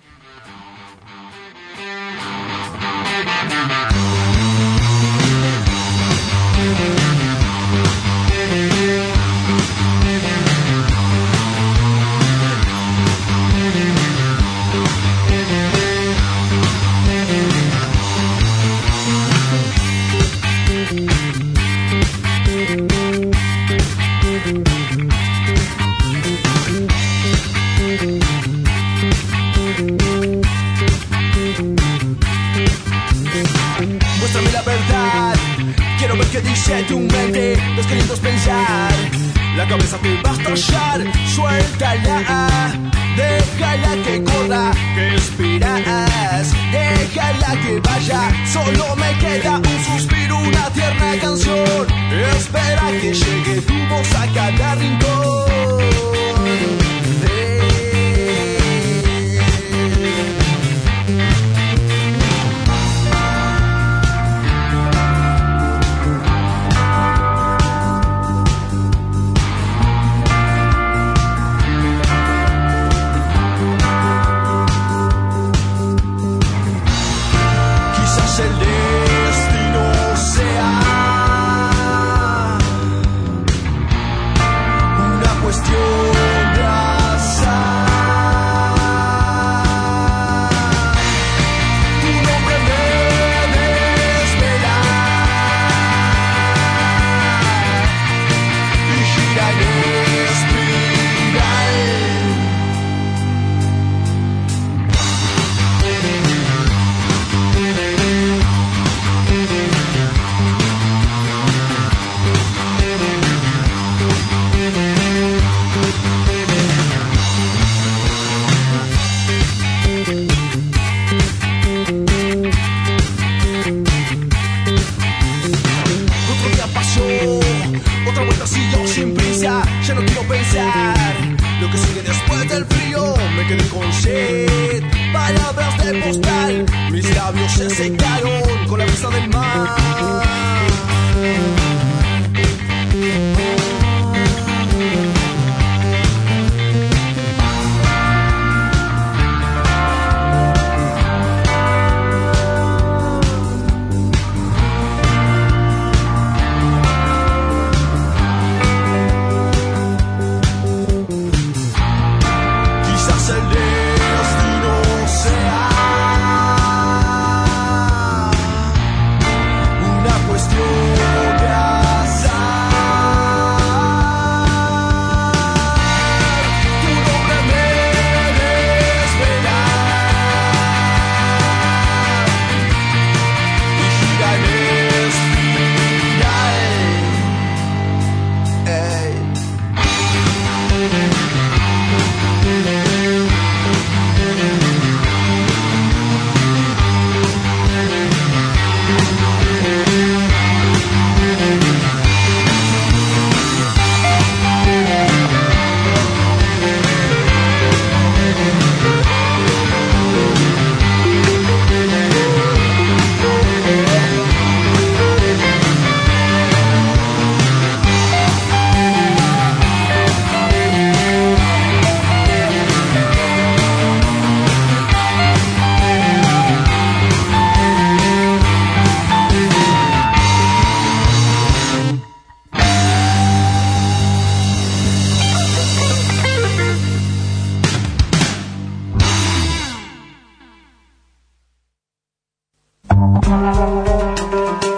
¿Qué dice tu mente? Los que lindos pensar. La cabeza te va a estallar. Suéltala. Déjala que corra. Que esperas. Déjala que vaya. Solo me queda un suspiro, una tierna canción. Espera que llegue tu voz a cada rincón.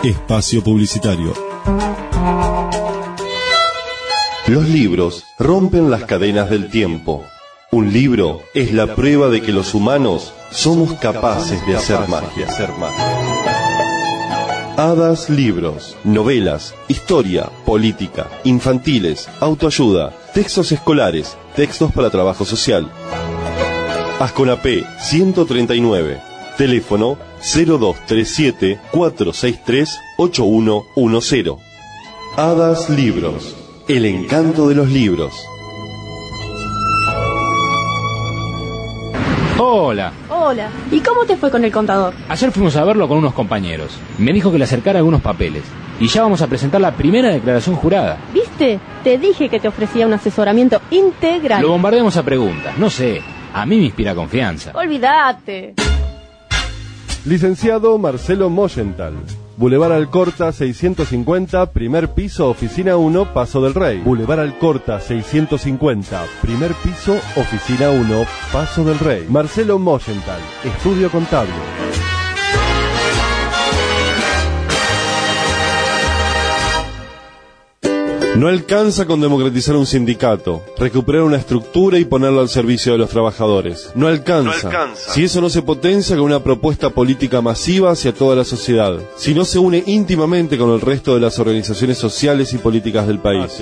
Espacio publicitario. Los libros rompen las cadenas del tiempo. Un libro es la prueba de que los humanos somos capaces de hacer magia. Hadas Libros, novelas, historia, política, infantiles, autoayuda, textos escolares, textos para trabajo social. Asconapé 139, teléfono 0237-463-8110. Hadas Libros, el encanto de los libros. Hola. Hola. ¿Y cómo te fue con el contador? Ayer fuimos a verlo con unos compañeros. Me dijo que le acercara algunos papeles. Y ya vamos a presentar la primera declaración jurada. ¿Viste? Te dije que te ofrecía un asesoramiento integral. Lo bombardeamos a preguntas. No sé. A mí me inspira confianza. Olvídate. Licenciado Marcelo Moyenthal. Boulevard Alcorta 650, primer piso, oficina 1, Paso del Rey. Boulevard Alcorta 650, primer piso, oficina 1, Paso del Rey. Marcelo Moyenthal, estudio contable. No alcanza con democratizar un sindicato, recuperar una estructura y ponerlo al servicio de los trabajadores. No alcanza. Si eso no se potencia con una propuesta política masiva hacia toda la sociedad. Si no se une íntimamente con el resto de las organizaciones sociales y políticas del país.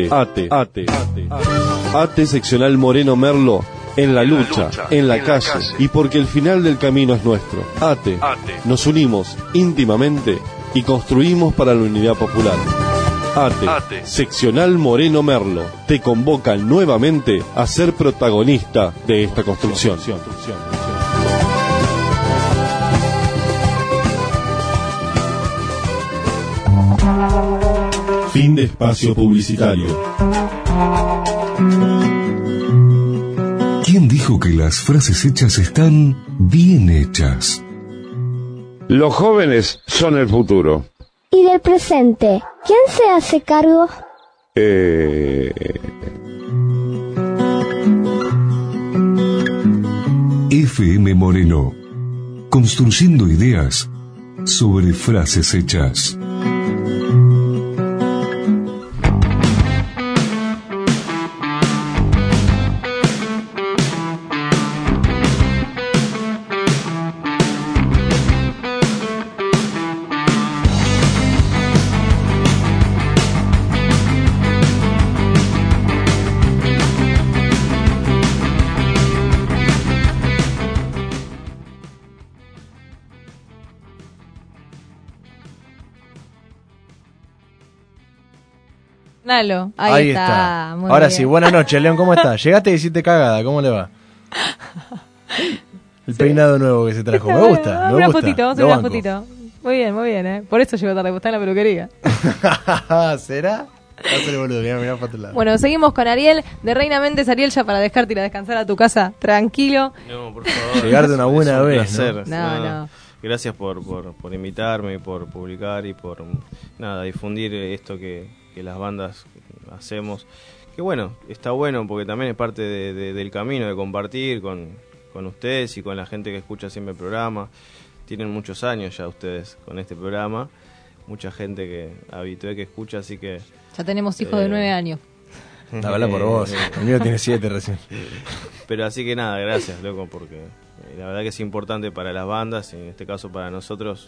ATE seccional Moreno Merlo, en la lucha, en la calle, y porque el final del camino es nuestro. ATE. Nos unimos íntimamente y construimos para la unidad popular. ATE, seccional Moreno Merlo, te convocan nuevamente a ser protagonista de esta construcción. Fin de espacio publicitario. ¿Quién dijo que las frases hechas están bien hechas? Los jóvenes son el futuro. ¿Y del presente? ¿Quién se hace cargo? FM Moreno. Construyendo ideas sobre frases hechas. Ahí está. Muy Ahora bien. Sí, buenas noches, León, ¿cómo estás? Llegaste y hiciste cagada, ¿cómo le va? El peinado nuevo que se trajo, me gusta. Una fotito, vamos a hacer una fotito. Muy bien, Por eso llegó tarde, porque está en la peluquería. ¿Será? Boludo, mirá para tu lado. Bueno, seguimos con Ariel de Reina Méndez. Ariel, ya para dejarte ir a descansar a tu casa, tranquilo. No, por favor. Llegar de una buena vez. No. Gracias por invitarme, por publicar y por difundir esto que las bandas hacemos, que bueno, está bueno porque también es parte del camino de compartir con ustedes y con la gente que escucha siempre el programa. Tienen muchos años ya ustedes con este programa, mucha gente que habitué que escucha, así que... Ya tenemos hijos de 9 años. Habla por vos, el mío tiene 7 recién. Pero así que nada, gracias, loco, porque la verdad que es importante para las bandas, y en este caso para nosotros.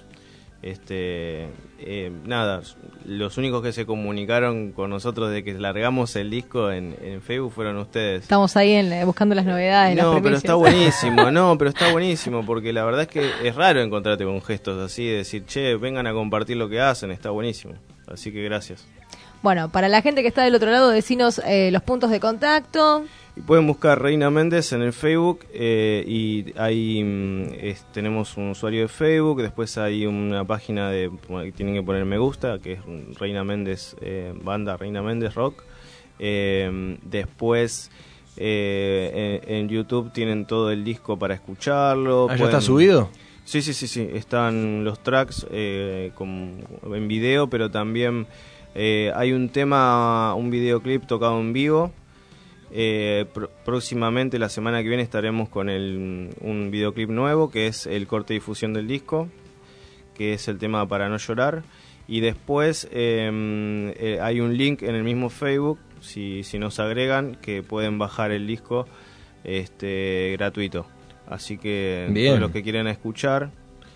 Los únicos que se comunicaron con nosotros de que largamos el disco en Facebook fueron ustedes. Estamos ahí buscando las novedades. Pero está buenísimo, porque la verdad es que es raro encontrarte con gestos así, de decir, che, vengan a compartir lo que hacen, está buenísimo. Así que gracias. Bueno, para la gente que está del otro lado, decinos los puntos de contacto. Y pueden buscar Reina Méndez en el Facebook y ahí tenemos un usuario de Facebook, después hay una página tienen que poner me gusta, que es Reina Méndez, banda Reina Méndez Rock. Después en YouTube tienen todo el disco para escucharlo. ¿Ya está subido? Sí, están los tracks en video, pero también hay un videoclip tocado en vivo. Próximamente, la semana que viene, estaremos con un videoclip nuevo, que es el corte de difusión del disco, que es el tema Para no llorar. Y después hay un link en el mismo Facebook, si nos agregan, que pueden bajar el disco gratuito. Así que todos los que quieran escuchar,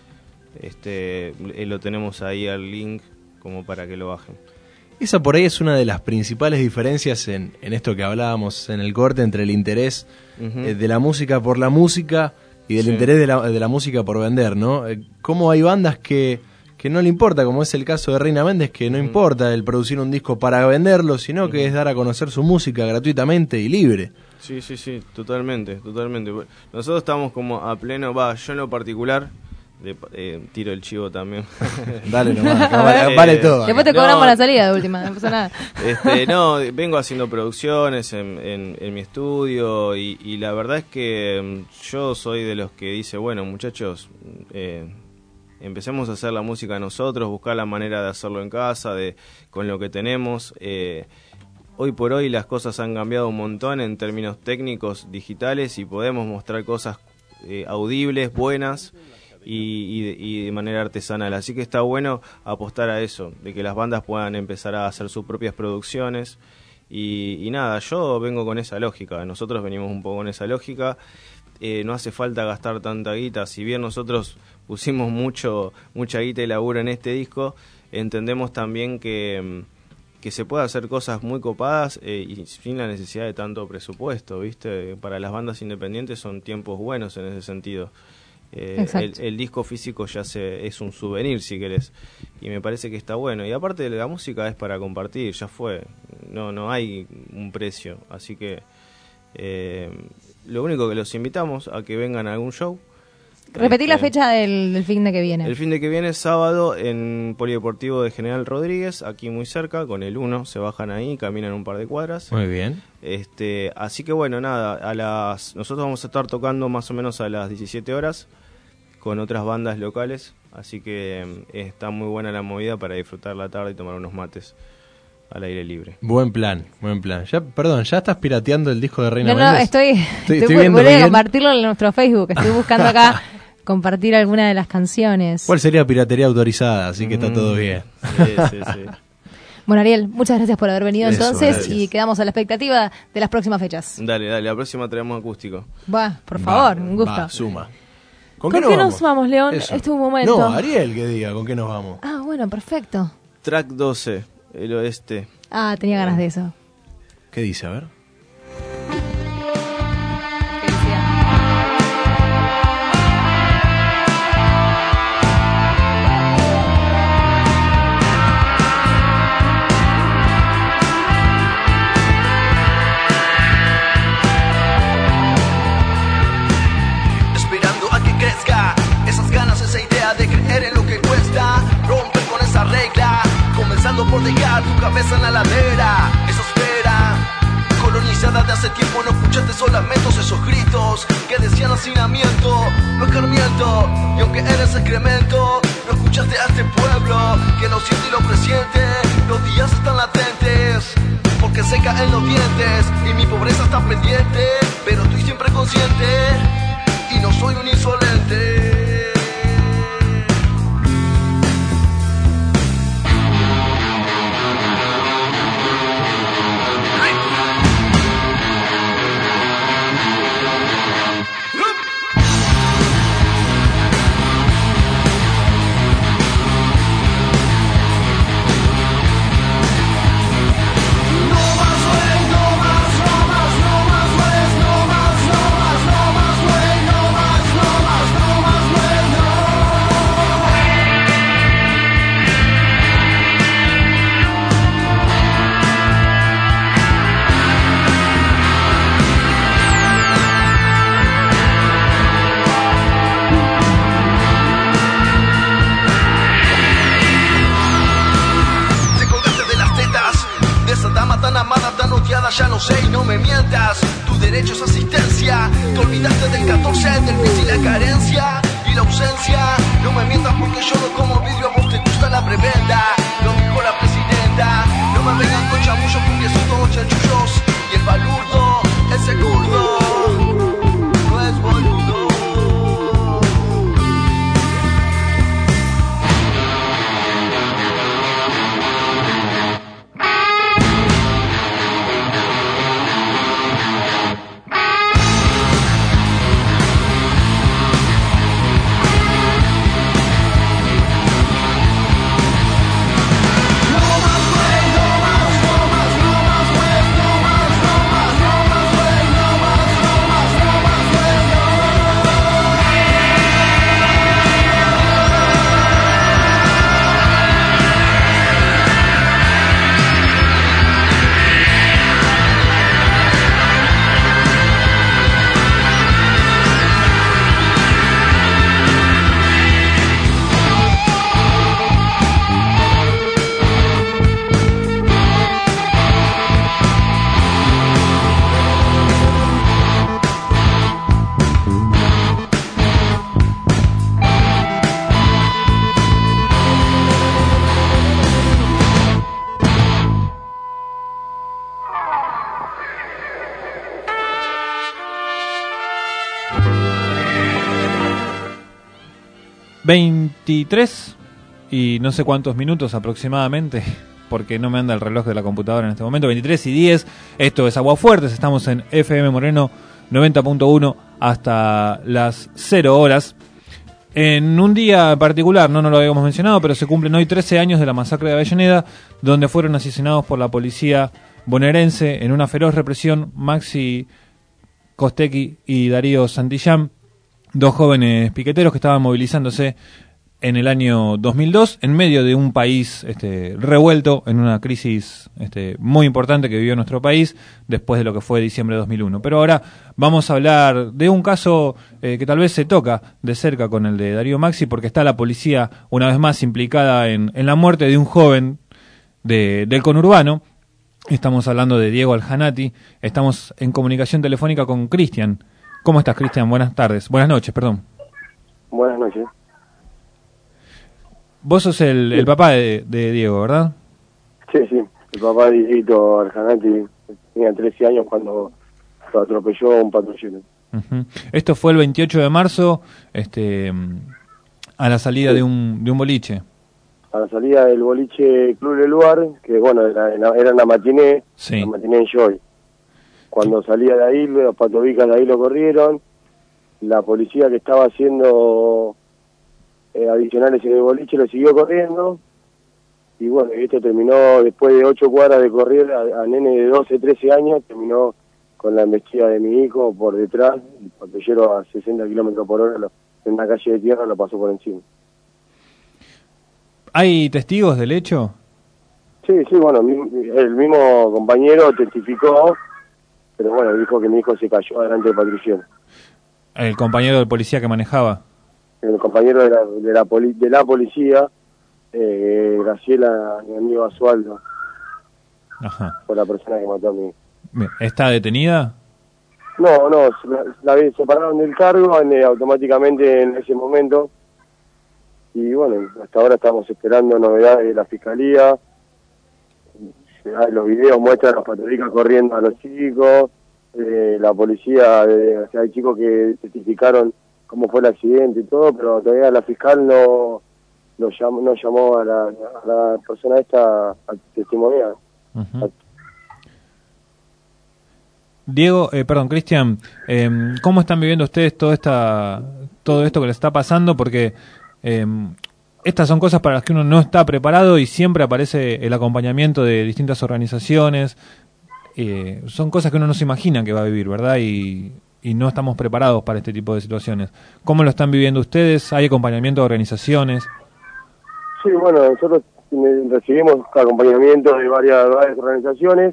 lo tenemos ahí al link como para que lo bajen. Esa por ahí es una de las principales diferencias en esto que hablábamos en el corte, entre el interés de la música por la música y del interés de la música por vender, ¿no? Cómo hay bandas que no le importa, como es el caso de Reina Méndez, que no importa el producir un disco para venderlo, sino que es dar a conocer su música gratuitamente y libre. Sí, totalmente. Nosotros estamos como a pleno, yo en lo particular, tiro el chivo también. Dale nomás, vale todo. Después te cobramos la salida de última, no pasa nada. Vengo haciendo producciones en mi estudio y la verdad es que yo soy de los que dice, bueno, muchachos, empecemos a hacer la música nosotros, buscar la manera de hacerlo en casa, con lo que tenemos. Hoy por hoy las cosas han cambiado un montón en términos técnicos, digitales, y podemos mostrar cosas audibles, buenas y de manera artesanal. Así que está bueno apostar a eso, de que las bandas puedan empezar a hacer sus propias producciones. Y nada, yo vengo con esa lógica, nosotros venimos un poco con esa lógica. No hace falta gastar tanta guita, si bien nosotros pusimos mucha guita y laburo en este disco, entendemos también que se puede hacer cosas muy copadas y sin la necesidad de tanto presupuesto, ¿viste? Para las bandas independientes son tiempos buenos en ese sentido. El disco físico ya es un souvenir, si querés, y me parece que está bueno. Y aparte de la música es para compartir, ya fue, no hay un precio, así que lo único que los invitamos a que vengan a algún show. Repetí la fecha del fin de que viene. El fin de que viene es sábado en Polideportivo de General Rodríguez, aquí muy cerca, con el 1, se bajan ahí, caminan un par de cuadras. Muy bien. Así que bueno, nada, nosotros vamos a estar tocando más o menos a las 17 horas con otras bandas locales, así que está muy buena la movida para disfrutar la tarde y tomar unos mates al aire libre. Buen plan. Ya estás pirateando el disco de Reina Méndez. No, estoy viendo a compartirlo en nuestro Facebook. Estoy buscando acá compartir alguna de las canciones. ¿Cuál sería piratería autorizada? Así que está todo bien. Sí. Bueno, Ariel, muchas gracias por haber venido entonces y quedamos a la expectativa de las próximas fechas. Dale, la próxima traemos acústico. Por favor, un gusto. Suma. ¿Con qué nos vamos, León? Este es un momento. No, Ariel que diga, ¿con qué nos vamos? Ah, bueno, perfecto. Track 12, El Oeste. Ah, tenía ganas de eso. ¿Qué dice? A ver. Esperando a que crezca esas ganas, esa idea de creer en lo que cuesta, romper con esa regla, comenzando por dejar tu cabeza en la ladera. Esa esfera colonizada de hace tiempo, no escuchaste esos lamentos, esos gritos que decían hacinamiento, no escarmiento. Y aunque eres excremento, no escuchaste a este pueblo que lo siente y lo presiente. Los días están latentes porque se caen los dientes y mi pobreza está pendiente, pero estoy siempre consciente y no soy un insolente. Ya no sé y no me mientas, tu derecho es asistencia. Te olvidaste del 14, del vicio y la carencia y la ausencia. No me mientas porque yo no como vidrio, a vos te gusta la prebenda. Lo dijo la presidenta. No me vengan con chamullos porque son todos chanchullos. Y el balurdo, ese kurdo, no es boludo. 23 y no sé cuántos minutos aproximadamente, porque no me anda el reloj de la computadora en este momento. 23 y 10, esto es Aguafuertes, estamos en FM Moreno 90.1 hasta las 0 horas. En un día particular, no lo habíamos mencionado, pero se cumplen hoy 13 años de la masacre de Avellaneda, donde fueron asesinados por la policía bonaerense en una feroz represión Maxi Costecchi y Darío Santillán, dos jóvenes piqueteros que estaban movilizándose en el año 2002 en medio de un país revuelto en una crisis muy importante que vivió nuestro país después de lo que fue diciembre de 2001. Pero ahora vamos a hablar de un caso que tal vez se toca de cerca con el de Darío Maxi, porque está la policía una vez más implicada en la muerte de un joven del conurbano. Estamos hablando de Diego Aljanati. Estamos en comunicación telefónica con Cristian. ¿Cómo estás, Cristian? Buenas noches, perdón. Buenas noches. Vos sos el papá de Diego, ¿verdad? Sí, el papá de Dieguito Aljanati tenía 13 años cuando lo atropelló un patrullero. Uh-huh. Esto fue el 28 de marzo, a la salida de un boliche. A la salida del boliche Club Leluar, que bueno, era una matiné, sí. La matiné en Joy. Cuando salía de ahí, los patobicas de ahí lo corrieron, la policía que estaba haciendo adicionales en el boliche lo siguió corriendo, y bueno, esto terminó después de 8 cuadras de correr a nene de 12, 13 años, terminó con la embestida de mi hijo por detrás, el patrullero a 60 kilómetros por hora en una calle de tierra lo pasó por encima. ¿Hay testigos del hecho? Sí, bueno, el mismo compañero testificó, pero bueno, dijo que mi hijo se cayó delante del patrullero. ¿El compañero del policía que manejaba? El compañero de la policía, Graciela, mi amigo Asualdo. Ajá. Por la persona que mató a mi hijo. ¿Está detenida? No, la separaron del cargo automáticamente en ese momento. Y bueno, hasta ahora estamos esperando novedades de la fiscalía. Los videos muestran a los patrullistas corriendo a los chicos. La policía, hay chicos que testificaron cómo fue el accidente y todo, pero todavía la fiscal no llamó a la persona esta a testimoniar. Uh-huh. Diego, Cristian, ¿cómo están viviendo ustedes todo esto que les está pasando? Porque estas son cosas para las que uno no está preparado y siempre aparece el acompañamiento de distintas organizaciones. Son cosas que uno no se imagina que va a vivir, ¿verdad? Y no estamos preparados para este tipo de situaciones. ¿Cómo lo están viviendo ustedes? ¿Hay acompañamiento de organizaciones? Sí, bueno, nosotros recibimos acompañamiento de varias organizaciones.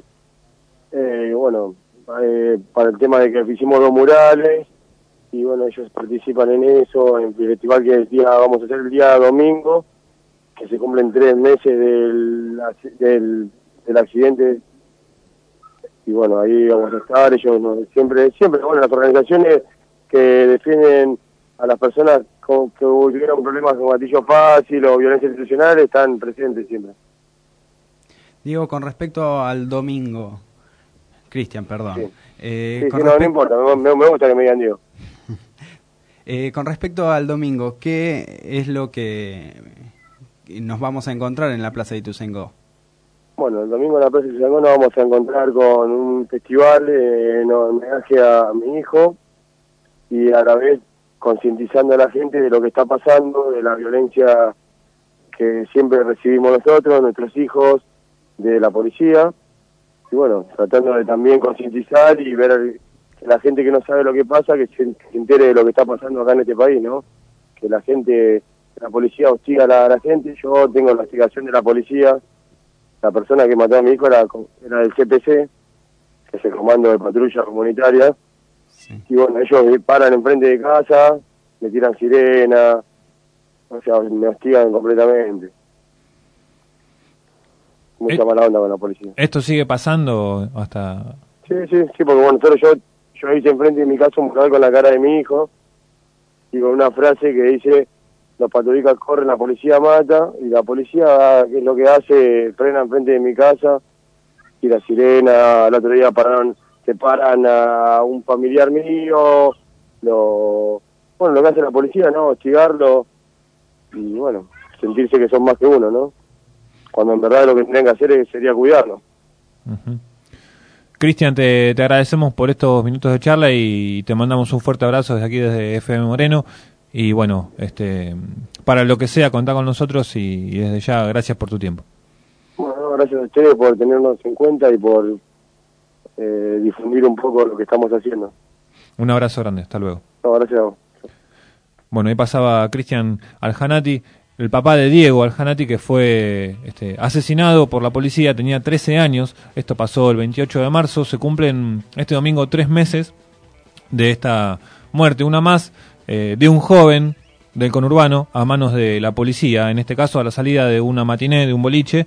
Para el tema de que hicimos 2 murales, y bueno, ellos participan en eso, en el festival que vamos a hacer el día domingo, que se cumplen 3 meses del accidente. Y bueno, ahí vamos a estar, ellos siempre, bueno, las organizaciones que defienden a las personas que tuvieron problemas con gatillo fácil o violencia institucional están presentes siempre. Diego, con respecto al domingo, Cristian, perdón. Sí. No importa, me gusta que me digan Diego. Con respecto al domingo, ¿qué es lo que nos vamos a encontrar en la Plaza de Ituzaingó? Bueno, el domingo en la Plaza de Ituzaingó nos vamos a encontrar con un festival en homenaje a mi hijo y a la vez concientizando a la gente de lo que está pasando, de la violencia que siempre recibimos nosotros, nuestros hijos, de la policía. Y bueno, tratando de también concientizar y ver que la gente que no sabe lo que pasa, que se entere de lo que está pasando acá en este país, ¿no? Que la policía hostiga a la gente. Yo tengo la hostigación de la policía. La persona que mató a mi hijo era del CPC, que es el Comando de Patrulla Comunitaria. Sí. Y bueno, ellos paran enfrente de casa, me tiran sirena, o sea, me hostigan completamente. Mucha mala onda con la policía. ¿Esto sigue pasando hasta...? Sí, porque bueno, yo hice enfrente de mi casa un mural con la cara de mi hijo y con una frase que dice: los patrullistas corren, la policía mata, y la policía, ¿qué es lo que hace? Frena enfrente de mi casa, tira sirena. El otro día se paran a un familiar mío, lo que hace la policía, ¿no? Hostigarlo. bueno, sentirse que son más que uno, ¿no? Cuando en verdad lo que tendrían que hacer sería cuidarlo. Uh-huh. Cristian, te agradecemos por estos minutos de charla y te mandamos un fuerte abrazo desde aquí, desde FM Moreno. Y bueno, para lo que sea, contá con nosotros y desde ya, gracias por tu tiempo. Bueno, gracias a ustedes por tenernos en cuenta y por difundir un poco lo que estamos haciendo. Un abrazo grande, hasta luego. No, gracias a vos. Bueno, ahí pasaba Cristian Aljanati, el papá de Diego Aljanati, que fue asesinado por la policía, tenía 13 años, esto pasó el 28 de marzo, se cumplen este domingo 3 meses de esta muerte, una más de un joven del conurbano a manos de la policía, en este caso a la salida de una matiné, de un boliche,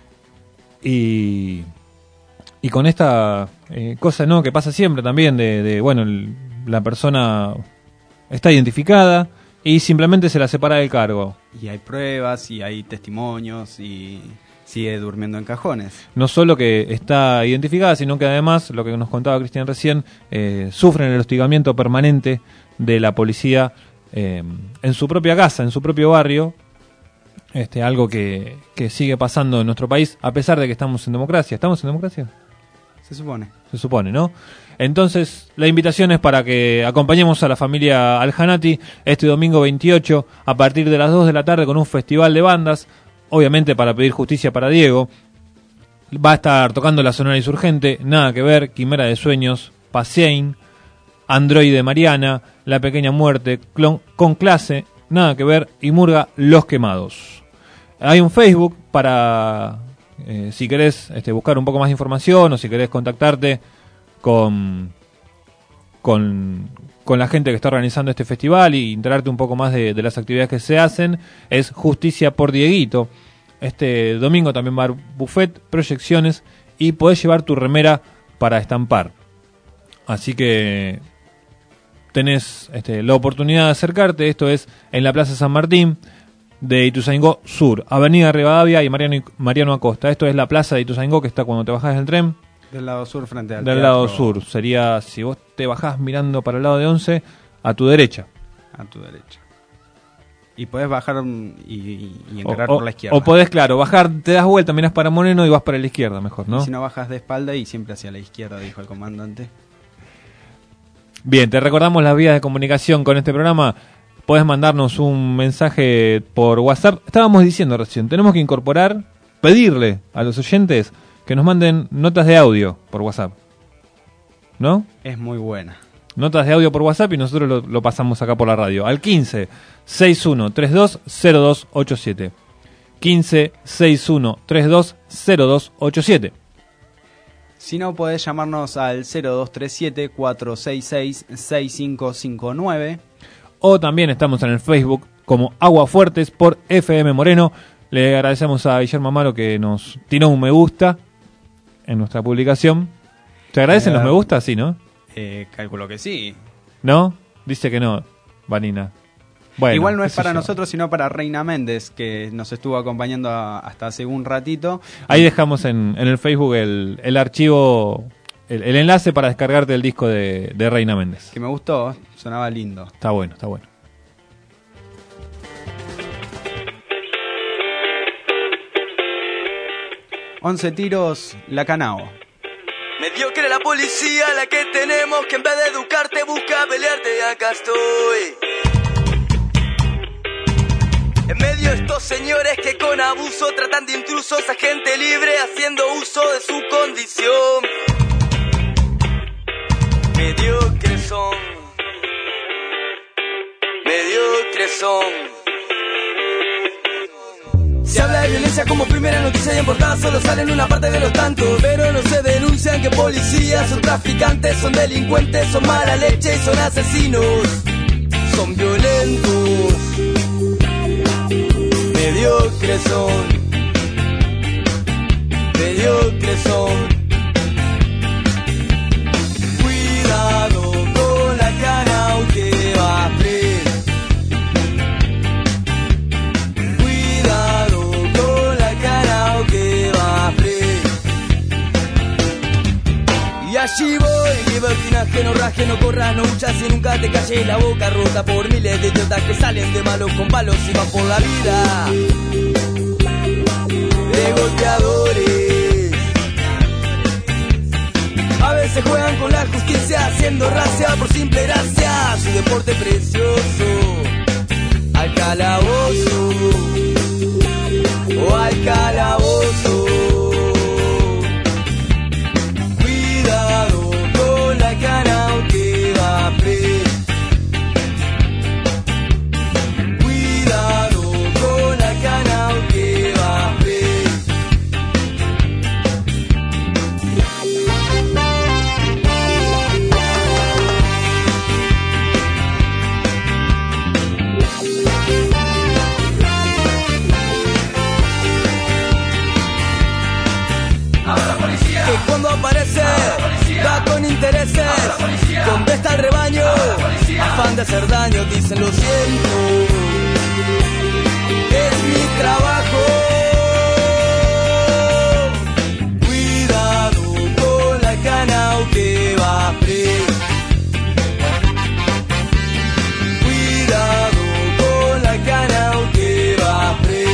y con esta cosa, ¿no?, que pasa siempre también la persona está identificada y simplemente se la separa del cargo. Y hay pruebas, y hay testimonios, y sigue durmiendo en cajones. No solo que está identificada, sino que además, lo que nos contaba Cristian recién, sufren el hostigamiento permanente de la policía en su propia casa, en su propio barrio. Algo que sigue pasando en nuestro país, a pesar de que estamos en democracia. ¿Estamos en democracia? Se supone. Se supone, ¿no? Entonces, la invitación es para que acompañemos a la familia Aljanati este domingo 28 a partir de las 2 de la tarde con un festival de bandas, obviamente para pedir justicia para Diego. Va a estar tocando la Sonora Insurgente, Nada que Ver, Quimera de Sueños, Pasein, Androide Mariana, La Pequeña Muerte, Con Clase, Nada que Ver y Murga Los Quemados. Hay un Facebook para... si querés buscar un poco más de información o si querés contactarte con la gente que está organizando este festival y enterarte un poco más de las actividades que se hacen, es Justicia por Dieguito. Este domingo también va a haber buffet, proyecciones y podés llevar tu remera para estampar. Así que tenés la oportunidad de acercarte. Esto es en la Plaza San Martín de Ituzaingó Sur, Avenida Rivadavia y Mariano Acosta. Esto es la plaza de Ituzaingó, que está cuando te bajás del tren. Del lado sur, frente al del teatro. Lado sur. Sería, si vos te bajás mirando para el lado de 11, a tu derecha. A tu derecha. Y podés bajar y encarar por la izquierda. O podés, claro, bajar, te das vuelta, mirás para Moreno y vas para la izquierda, mejor, ¿no? Y si no, bajas de espalda y siempre hacia la izquierda, dijo el comandante. Bien, te recordamos las vías de comunicación con este programa. Podés mandarnos un mensaje por WhatsApp. Estábamos diciendo recién, tenemos que incorporar, pedirle a los oyentes que nos manden notas de audio por WhatsApp. ¿No? Es muy buena. Notas de audio por WhatsApp y nosotros lo pasamos acá por la radio. Al 15 61 32 0287. 15 61 32 0287. Si no, podés llamarnos al 0237 466 6559. O también estamos en el Facebook como Aguafuertes por FM Moreno. Le agradecemos a Guillermo Amaro que nos tiró un me gusta en nuestra publicación. ¿Te agradecen los me gusta? Sí, ¿no? Calculo que sí. ¿No? Dice que no, Vanina. Bueno, igual no es para nosotros, sino para Reina Méndez, que nos estuvo acompañando hasta hace un ratito. Ahí dejamos en el Facebook el archivo, el enlace para descargarte el disco de Reina Méndez. Que me gustó, sonaba lindo. Está bueno, está bueno. Once tiros, la Canao. Mediocre la policía, la que tenemos, que en vez de educarte busca pelearte, y acá estoy. En medio de estos señores que con abuso tratan de intrusos a gente libre haciendo uso de su condición. Mediocres son. Mediocres son. Se habla de violencia como primera noticia y en portada solo salen una parte de los tantos. Pero no se denuncian que policías son traficantes, son delincuentes, son mala leche y son asesinos. Son violentos. Mediocres son. Mediocres son. Cuidado con la cara aunque va frío. Y allí voy, libertinaje no rajes, no corras, no huyas y nunca te calles la boca rota por miles de idiotas que salen de malos con palos y van por la vida de golpeadores. A veces juegan con la justicia haciendo racia por simple gracia, su deporte precioso. Al calabozo o al calabozo. Cuidado con la cana que va preso. Cuidado con la cana que va preso. Que cuando aparece va con intereses, contesta al rebaño, afán de hacer daño, dicen lo siento, es mi trabajo. Cuidado con la cana que va preso. Cuidado con la cana que va preso.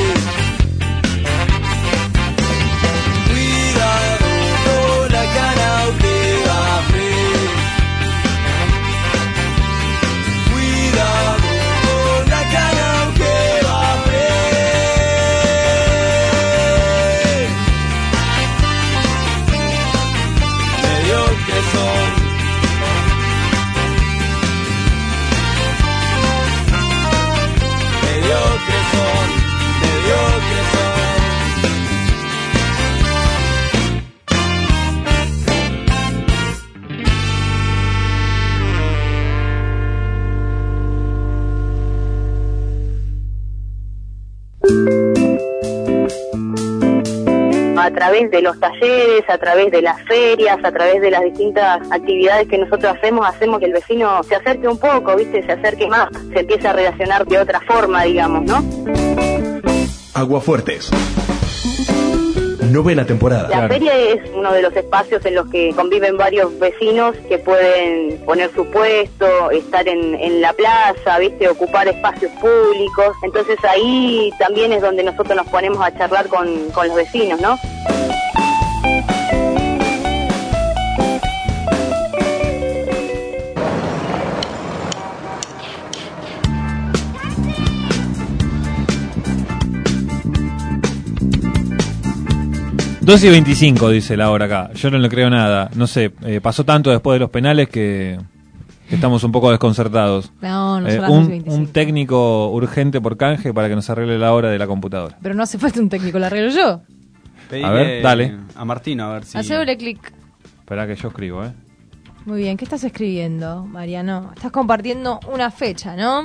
A través de los talleres, a través de las ferias, a través de las distintas actividades que nosotros hacemos que el vecino se acerque un poco, ¿viste? Se acerque más, se empiece a relacionar de otra forma, digamos, ¿no? Aguafuertes. 9ª temporada. La feria es uno de los espacios en los que conviven varios vecinos que pueden poner su puesto, estar en la plaza, ¿viste? Ocupar espacios públicos. Entonces ahí también es donde nosotros nos ponemos a charlar con los vecinos, ¿no? Dos y 25 dice la hora acá. Yo no le creo nada. No sé, pasó tanto después de los penales que estamos un poco desconcertados. No son las 2:25. Un técnico urgente por canje para que nos arregle la hora de la computadora. Pero no hace falta un técnico, la arreglo yo. Pedile a ver, dale. A Martino, a ver si... Hacé doble clic. Esperá que yo escribo, Muy bien, ¿qué estás escribiendo, Mariano? Estás compartiendo una fecha, ¿no?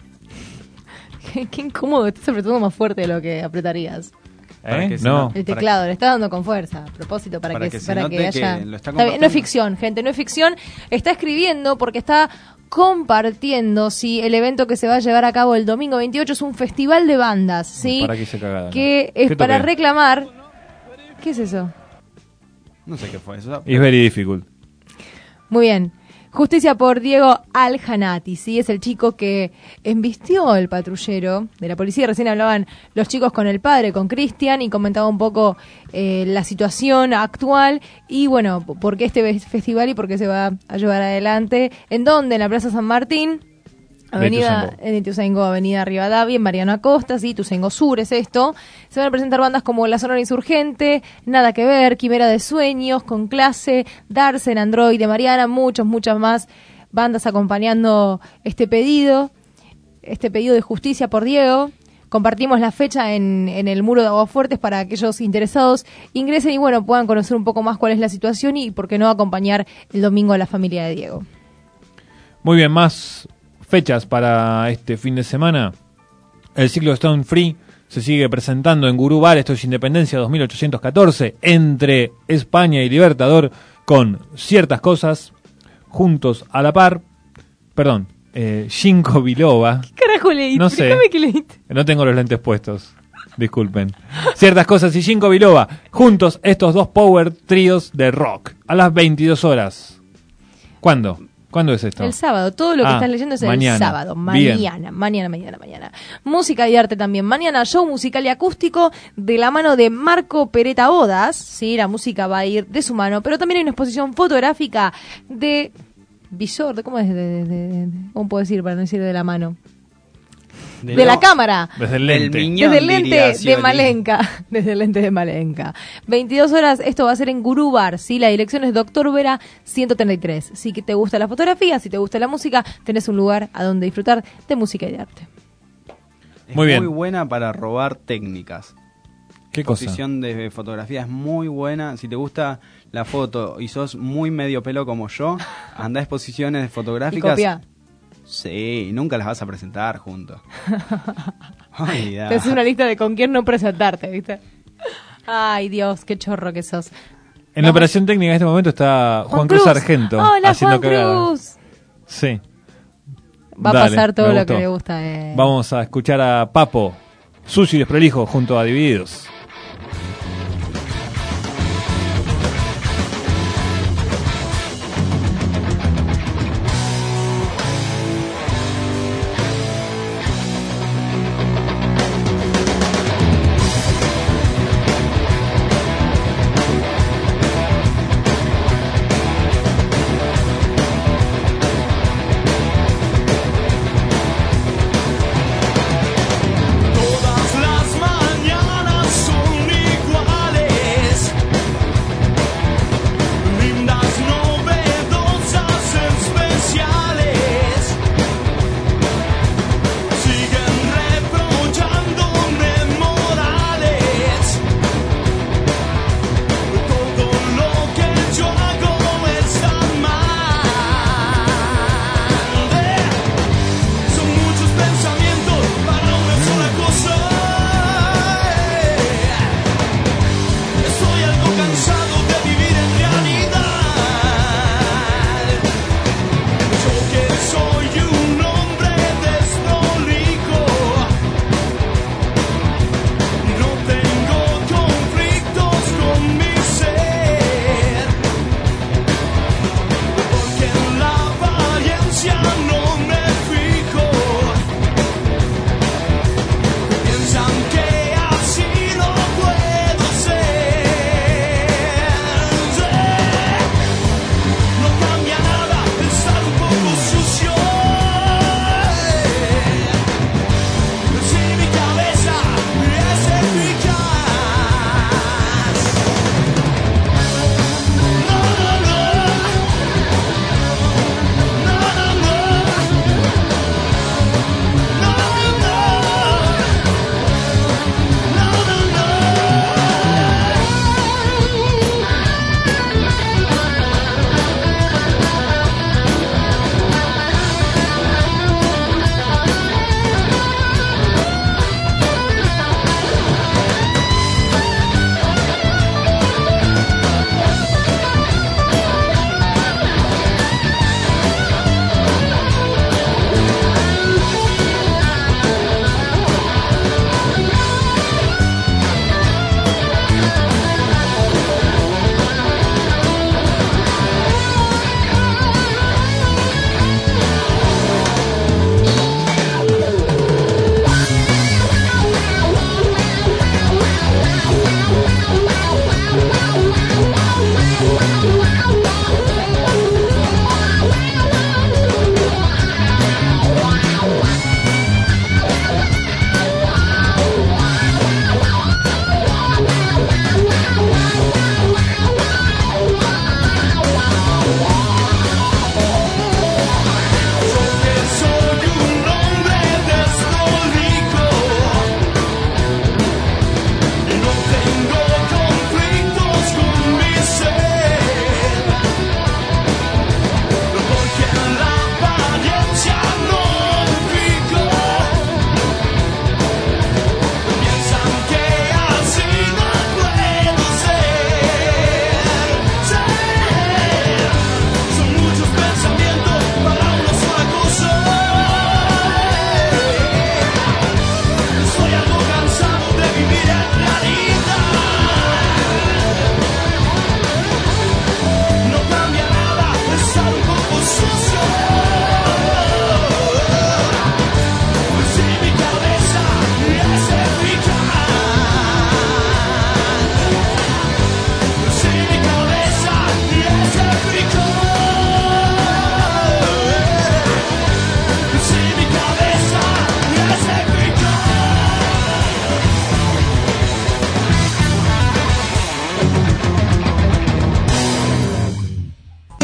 Qué incómodo, estás apretando más fuerte de lo que apretarías. No. El teclado, le está dando con fuerza, a propósito, para que haya... Que lo está bien, no es ficción, gente, no es ficción. Está escribiendo porque está compartiendo, sí, el evento que se va a llevar a cabo el domingo 28 es un festival de bandas, ¿sí? Para que hice cagada, que es ¿Qué para toqué? reclamar... ¿Qué es eso? No sé qué fue eso. It's very difficult. Muy bien. Justicia por Diego Aljanati, ¿sí? Es el chico que embistió el patrullero de la policía. Recién hablaban los chicos con el padre, con Cristian, y comentaba un poco la situación actual y, bueno, por qué este festival y por qué se va a llevar adelante. ¿En dónde? En la Plaza San Martín, Avenida Ituzaingó, Avenida Rivadavia, en Mariano Acosta, ¿sí? Ituzaingó Sur es esto. Se van a presentar bandas como La Sonora Insurgente, Nada que Ver, Quimera de Sueños, Con Clase, Darsen, Android de Mariana, muchas más bandas acompañando este pedido de justicia por Diego. Compartimos la fecha en el muro de Aguafuertes para aquellos interesados ingresen y, bueno, puedan conocer un poco más cuál es la situación y por qué no acompañar el domingo a la familia de Diego. Muy bien, más fechas para este fin de semana. El ciclo Stone Free se sigue presentando en Gurúbar, esto es Independencia 2814, entre España y Libertador, con Ciertas Cosas, Juntos a la Par, perdón, Ginkgo Biloba. ¿Qué carajo leíste? No sé, ¿Qué leíste? no tengo los lentes puestos, disculpen. Ciertas Cosas y Ginkgo Biloba, juntos estos dos power tríos de rock, a las 22 horas. ¿Cuándo? ¿Cuándo es esto? El sábado. Todo lo que estás leyendo es mañana. el sábado. Bien. Mañana. Música y arte también. Mañana show musical y acústico de la mano de Marco Pereta Bodas. Sí, la música va a ir de su mano. Pero también hay una exposición fotográfica de visor. ¿Cómo es? ¿Cómo puedo decir para no decir de la mano? De la cámara. Desde el lente. Desde el lente de Malenka. Desde el lente de Malenka. 22 horas, esto va a ser en Gurú Bar, ¿sí? La dirección es Doctor Vera 133. Si te gusta la fotografía, si te gusta la música, tenés un lugar a donde disfrutar de música y de arte. Muy bien. Muy buena para robar técnicas. ¿Qué cosa? La exposición de fotografía es muy buena. Si te gusta la foto y sos muy medio pelo como yo, anda a exposiciones fotográficas. Y copia. Sí, nunca las vas a presentar juntos. Te haces una lista de con quién no presentarte, ¿viste? Ay, Dios, qué chorro que sos. En la operación técnica en este momento está Juan Cruz Sargento. Hola, haciendo Juan Cruz. Sí. Va a pasar todo lo que le gusta. Vamos a escuchar a Papo, Sucio y Desprolijo, junto a Divididos. Todas las mañanas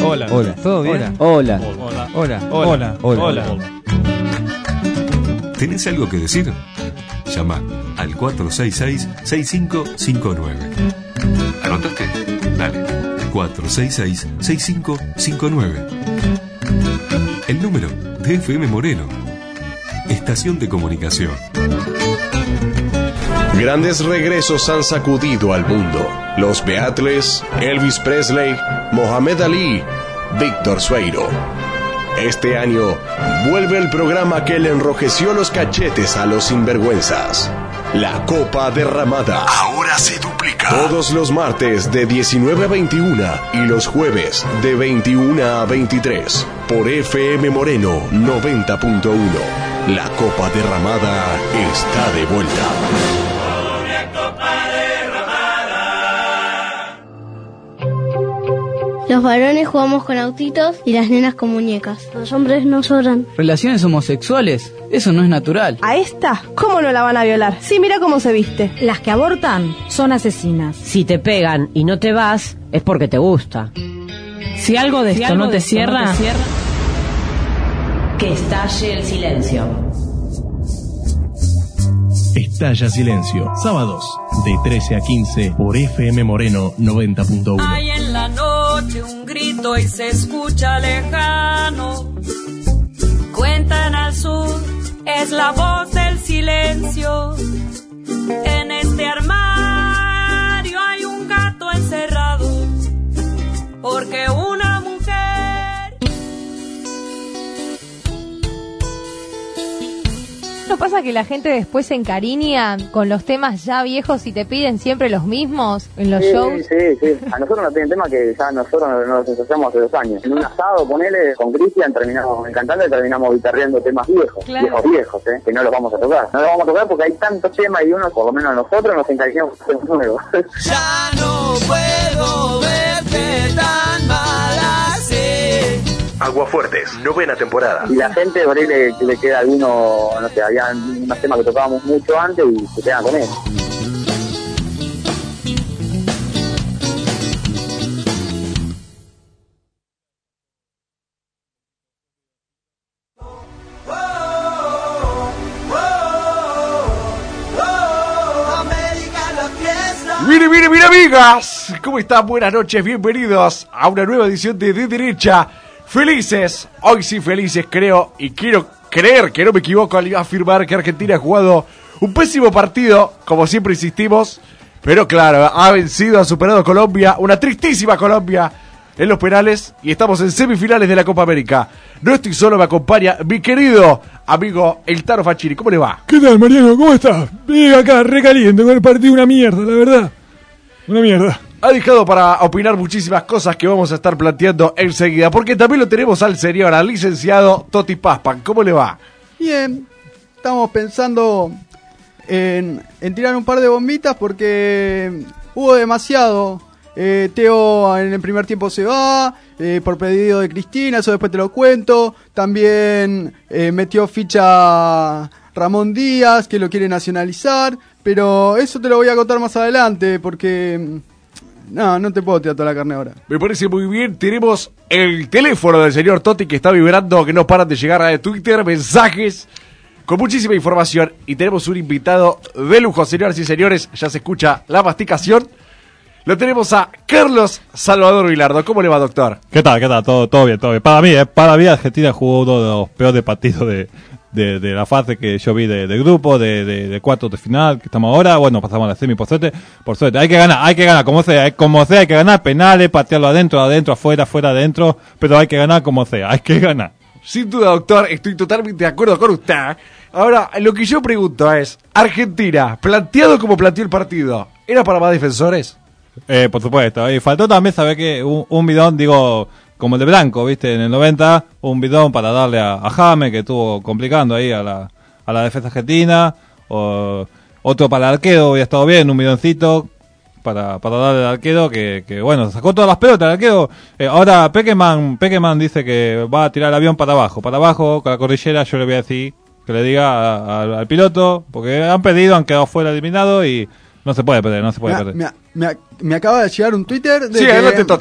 Hola. Hola. ¿Todo bien? Hola. Hola. Hola. Hola. Hola. ¿Tenés algo que decir? Llama al 466-6559. ¿Anotaste? Dale. 466-6559. El número de FM Moreno. Estación de comunicación. Grandes regresos han sacudido al mundo. Los Beatles, Elvis Presley, Mohamed Ali, Víctor Sueiro. Este año vuelve el programa que le enrojeció los cachetes a los sinvergüenzas. La Copa Derramada. Ahora se duplica. Todos los martes de 19 a 21 y los jueves de 21 a 23. Por FM Moreno 90.1. La Copa Derramada está de vuelta. Los varones jugamos con autitos y las nenas con muñecas. Los hombres no sobran. Relaciones homosexuales, eso no es natural. ¿A esta? ¿Cómo no la van a violar? Sí, mira cómo se viste. Las que abortan son asesinas. Si te pegan y no te vas, es porque te gusta. Si algo de esto no te cierra, que estalle el silencio. Estalla Silencio, sábados de 13 a 15 por FM Moreno 90.1. Hay en la noche un grito y se escucha lejano. Cuentan al sur, es la voz del silencio. En este armario hay un gato encerrado, porque una mujer... ¿No pasa que la gente después se encariña con los temas ya viejos y te piden siempre los mismos en los shows? Sí. A nosotros nos piden temas que ya nosotros nos ensayamos hace 2 años. En un asado, ponele, con Cristian terminamos cantando y terminamos guitarreando temas viejos. Claro. Viejos, que no los vamos a tocar. No los vamos a tocar porque hay tantos temas y uno, por lo menos nosotros, nos encariñamos con temas nuevos. Ya no puedo verte tan mal así. Aguafuertes, 9ª temporada. Y la gente, por ahí le queda alguno, no sé, había unos temas que tocábamos mucho antes y se quedan con él. Mire, amigas, ¿cómo están? Buenas noches, bienvenidos a una nueva edición de Derecha. Felices, hoy sí felices, creo, y quiero creer que no me equivoco al afirmar que Argentina ha jugado un pésimo partido, como siempre insistimos, pero claro, ha vencido, ha superado a Colombia, una tristísima Colombia en los penales, y estamos en semifinales de la Copa América. No estoy solo, me acompaña mi querido amigo El Tano Facchini. ¿Cómo le va? ¿Qué tal, Mariano? ¿Cómo estás? Vengo acá recaliente con el partido, una mierda, la verdad. Una mierda. Ha dejado para opinar muchísimas cosas que vamos a estar planteando enseguida, porque también lo tenemos al señor, al licenciado Toti Paspan. ¿Cómo le va? Bien, estamos pensando en tirar un par de bombitas porque hubo demasiado. Teo en el primer tiempo se va, por pedido de Cristina, eso después te lo cuento. También metió ficha Ramón Díaz, que lo quiere nacionalizar, pero eso te lo voy a contar más adelante porque... No te puedo tirar toda la carne ahora. Me parece muy bien. Tenemos el teléfono del señor Toti que está vibrando, que no paran de llegar a Twitter, mensajes con muchísima información. Y tenemos un invitado de lujo, señoras y señores. Ya se escucha la masticación. Lo tenemos a Carlos Salvador Vilardo. ¿Cómo le va, doctor? ¿Qué tal? Todo bien. Para mí Argentina jugó uno de los peores partidos de la fase que yo vi de grupo, de cuartos de final, que estamos ahora. Bueno, pasamos a la semi por suerte. Hay que ganar, como sea, hay que ganar, penales, patearlo adentro, afuera, adentro, pero hay que ganar como sea, hay que ganar. Sin duda, doctor, estoy totalmente de acuerdo con usted. Ahora, lo que yo pregunto es, Argentina, planteado como planteó el partido, ¿era para más defensores? Por supuesto, y faltó también saber que un bidón, como el de Blanco, ¿viste? En el 90, un bidón para darle a James, que estuvo complicando ahí a la defensa argentina. Otro para el arquero, hubiera estado bien, un bidoncito para darle al arquero, que bueno, sacó todas las pelotas al arquero. Ahora Pekeman dice que va a tirar el avión para abajo, con la cordillera. Yo le voy a decir que le diga al piloto, porque han quedado fuera eliminados y no se puede perder. Me acaba de llegar un Twitter de sí, adelante, Toti.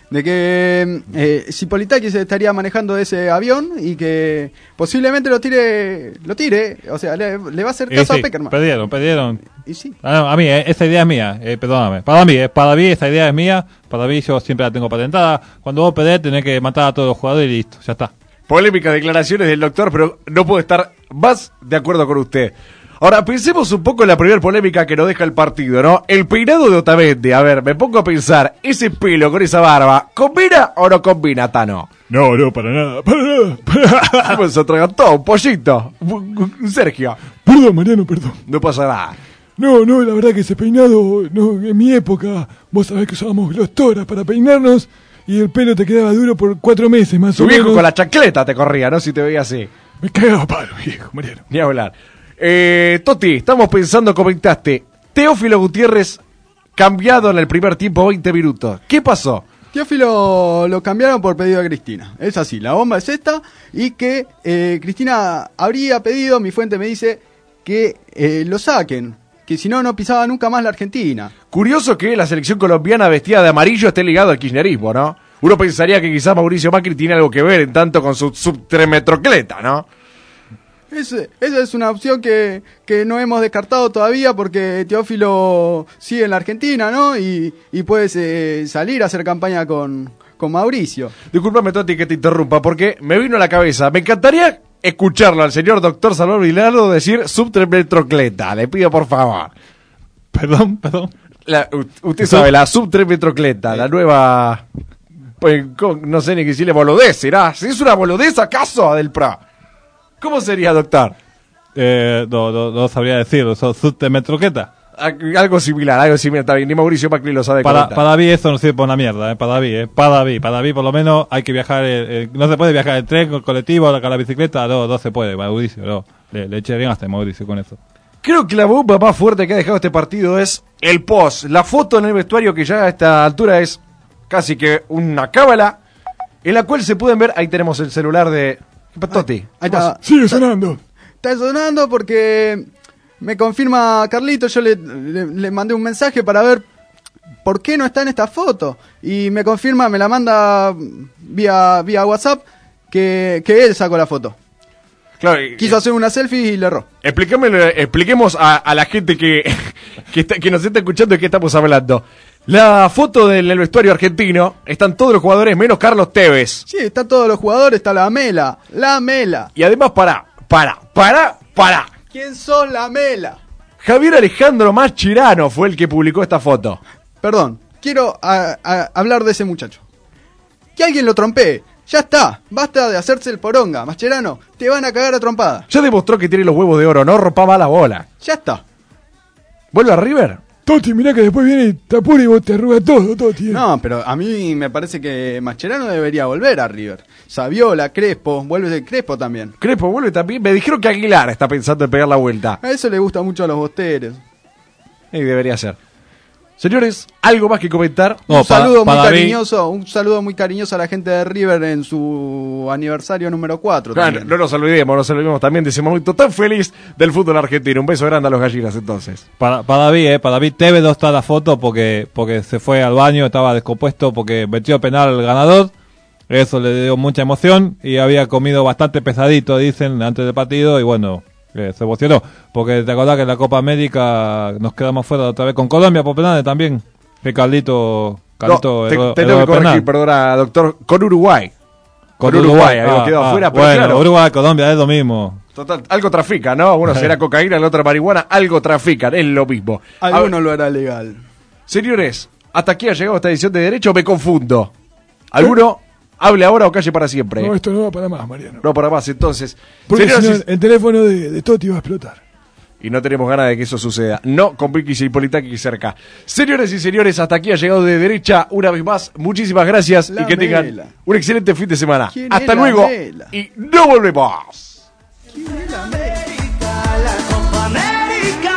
de que Zipolitakis estaría manejando ese avión y que posiblemente lo tire, o sea, le va a hacer caso a Peckerman. Perdieron. Y sí. A mí, esta idea es mía, perdóname. Para mí, esta idea es mía, para mí yo siempre la tengo patentada. Cuando vos perdés, tenés que matar a todos los jugadores y listo, ya está. Polémicas declaraciones del doctor, pero no puedo estar más de acuerdo con usted. Ahora, pensemos un poco en la primera polémica que nos deja el partido, ¿no? El peinado de Otamendi. A ver, me pongo a pensar, ese pelo con esa barba, ¿combina o no combina, Tano? No, para nada. Pues se atragantó, un pollito. Sergio. Perdón, Mariano, perdón. No pasa nada. No, la verdad que ese peinado, en mi época, vos sabés que usábamos glostoras para peinarnos y el pelo te quedaba duro por 4 meses más o menos. Tu viejo con la chancleta te corría, ¿no? Si te veía así. Me cagaba palo, viejo, Mariano. Ni hablar. Toti, estamos pensando, comentaste, Teófilo Gutiérrez cambiado en el primer tiempo, 20 minutos. ¿Qué pasó? Teófilo lo cambiaron por pedido de Cristina. Es así, la bomba es esta y que Cristina habría pedido, mi fuente me dice, que lo saquen, que si no, no pisaba nunca más la Argentina. Curioso que la selección colombiana vestida de amarillo esté ligado al kirchnerismo, ¿no? Uno pensaría que quizás Mauricio Macri tiene algo que ver en tanto con su subtremetrocleta, ¿no? Esa es una opción que no hemos descartado todavía porque Teófilo sigue en la Argentina, ¿no? Y puede salir a hacer campaña con Mauricio. Discúlpame, Toti, que te interrumpa, porque me vino a la cabeza. Me encantaría escucharlo al señor doctor Salvador Vilardo decir subtremetrocleta. Le pido, por favor. Perdón. Usted sabe, la subtremetrocleta, la nueva... Pues, no sé ni qué decirle, boludez, ¿será? ¿Es una boludez acaso del PRA? ¿Cómo sería, doctor? No sabría decirlo, subtremetrocleta. Algo similar, está bien, ni Mauricio Macri lo sabe. Para mí eso no sirve para una mierda, para mí por lo menos hay que viajar, no se puede viajar en tren, con colectivo, con la bicicleta, no se puede, Mauricio, no, le eché bien hasta Mauricio con eso. Creo que la bomba más fuerte que ha dejado este partido es el post, la foto en el vestuario que ya a esta altura es casi que una cábala, en la cual se pueden ver, ahí tenemos el celular de Toti. Ahí está. Sigue sonando. Está sonando porque me confirma Carlito, yo le mandé un mensaje para ver por qué no está en esta foto. Y me confirma, me la manda vía WhatsApp que él sacó la foto. Claro, quiso hacer una selfie y le erró. Expliquemos a la gente que nos está escuchando de qué estamos hablando. La foto del vestuario argentino, están todos los jugadores menos Carlos Tevez. Sí, están todos los jugadores, está la Mela. Y además, para. ¿Quién son la Mela? Javier Alejandro Mascherano fue el que publicó esta foto. Perdón, quiero hablar de ese muchacho. Que alguien lo trompee. Ya está, basta de hacerse el poronga. Mascherano, te van a cagar a trompada. Ya demostró que tiene los huevos de oro, no rompaba la bola. Ya está. ¿Vuelve a River? Toti, mirá que después viene y te apura y vos te arrugas todo, Toti. No, pero a mí me parece que Mascherano debería volver a River. Saviola, Crespo, vuelve de Crespo también. Crespo vuelve también. Me dijeron que Aguilar está pensando en pegar la vuelta. A eso le gusta mucho a los bosteros. Y debería ser. Señores, ¿algo más que comentar? Un saludo muy cariñoso a la gente de River en su aniversario número 4. Claro, no nos olvidemos también de ese momento tan feliz del fútbol argentino. Un beso grande a los gallinas entonces. Para David Tevez no está la foto porque se fue al baño, estaba descompuesto porque metió penal al ganador. Eso le dio mucha emoción y había comido bastante pesadito, dicen, antes del partido y bueno... se emocionó, porque te acordás que en la Copa América nos quedamos fuera otra vez con Colombia por penales también, que Carlito tengo que corregir, perdona, doctor, con Uruguay habíamos quedado afuera, pero bueno, claro, Uruguay, Colombia es lo mismo. Total, algo trafica, ¿no? Uno será cocaína, el otro marihuana, algo trafican, es lo mismo. Alguno lo hará legal. Señores, hasta aquí ha llegado esta edición de Derecho, me confundo. ¿Alguno? Hable ahora o calle para siempre. No, esto no va para más, Mariano. No para más, entonces. Porque si no, el teléfono de Toti va a explotar. Y no tenemos ganas de que eso suceda. No con Vicky y Politakis cerca. Señores y señores, hasta aquí ha llegado de Derecha una vez más. Muchísimas gracias y que tengan un excelente fin de semana. Hasta luego y no volvemos. ¿Quién es la América? La Copa América.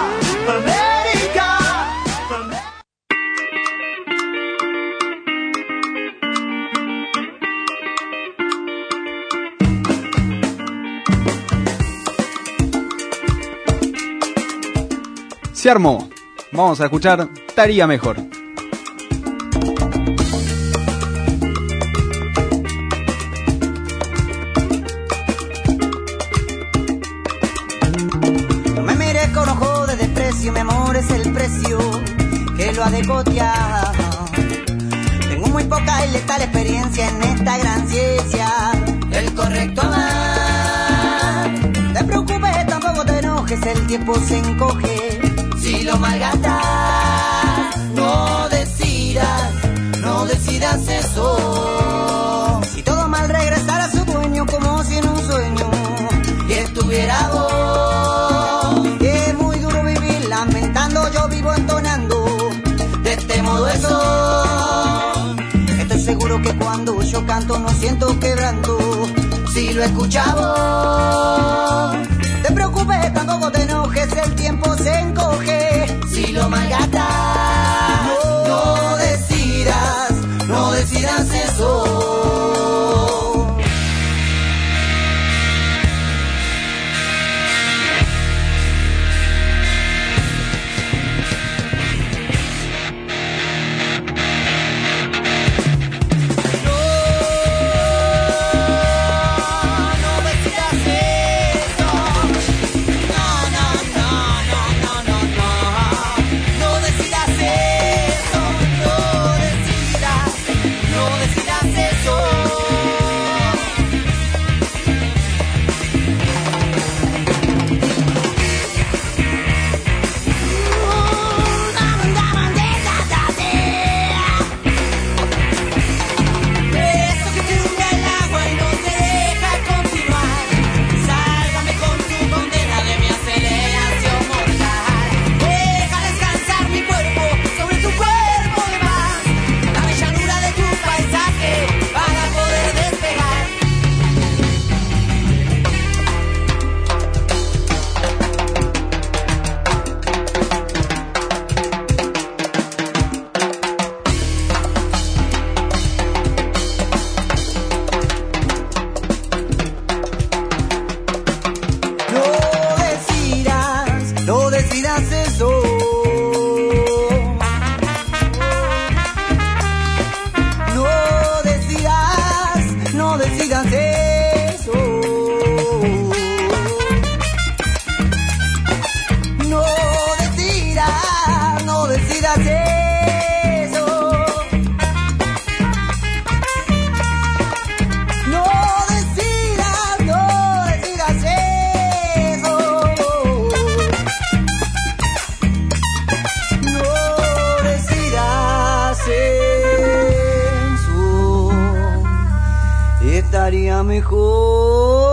Se armó. Vamos a escuchar Estaría Mejor. amor es el precio que lo ha de cotear. Tengo muy poca y letal experiencia en esta gran ciencia. El correcto amar. No te preocupes, tampoco te enojes, el tiempo se encoge. Si lo malgastas, no decidas eso. Si todo mal regresar a su dueño como si en un sueño y estuviera vos. Que es muy duro vivir lamentando, yo vivo entonando de este modo eso. Estoy seguro que cuando yo canto no siento quebrando. Si lo escuchamos, no te preocupes, tampoco te enojes, el tiempo se encoge. Si lo malgastas, no decidas eso. Estaría mejor.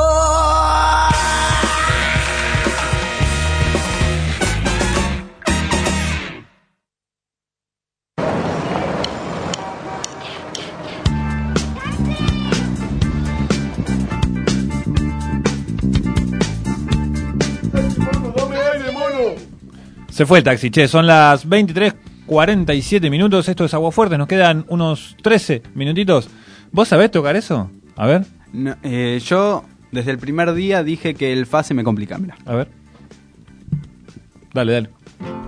Se fue el taxi, che, son las 23:47 minutos, esto es Agua Fuerte, nos quedan unos 13 minutitos. ¿Vos sabés tocar eso? A ver. No, yo desde el primer día dije que el fa se me complica, mira. A ver. Dale.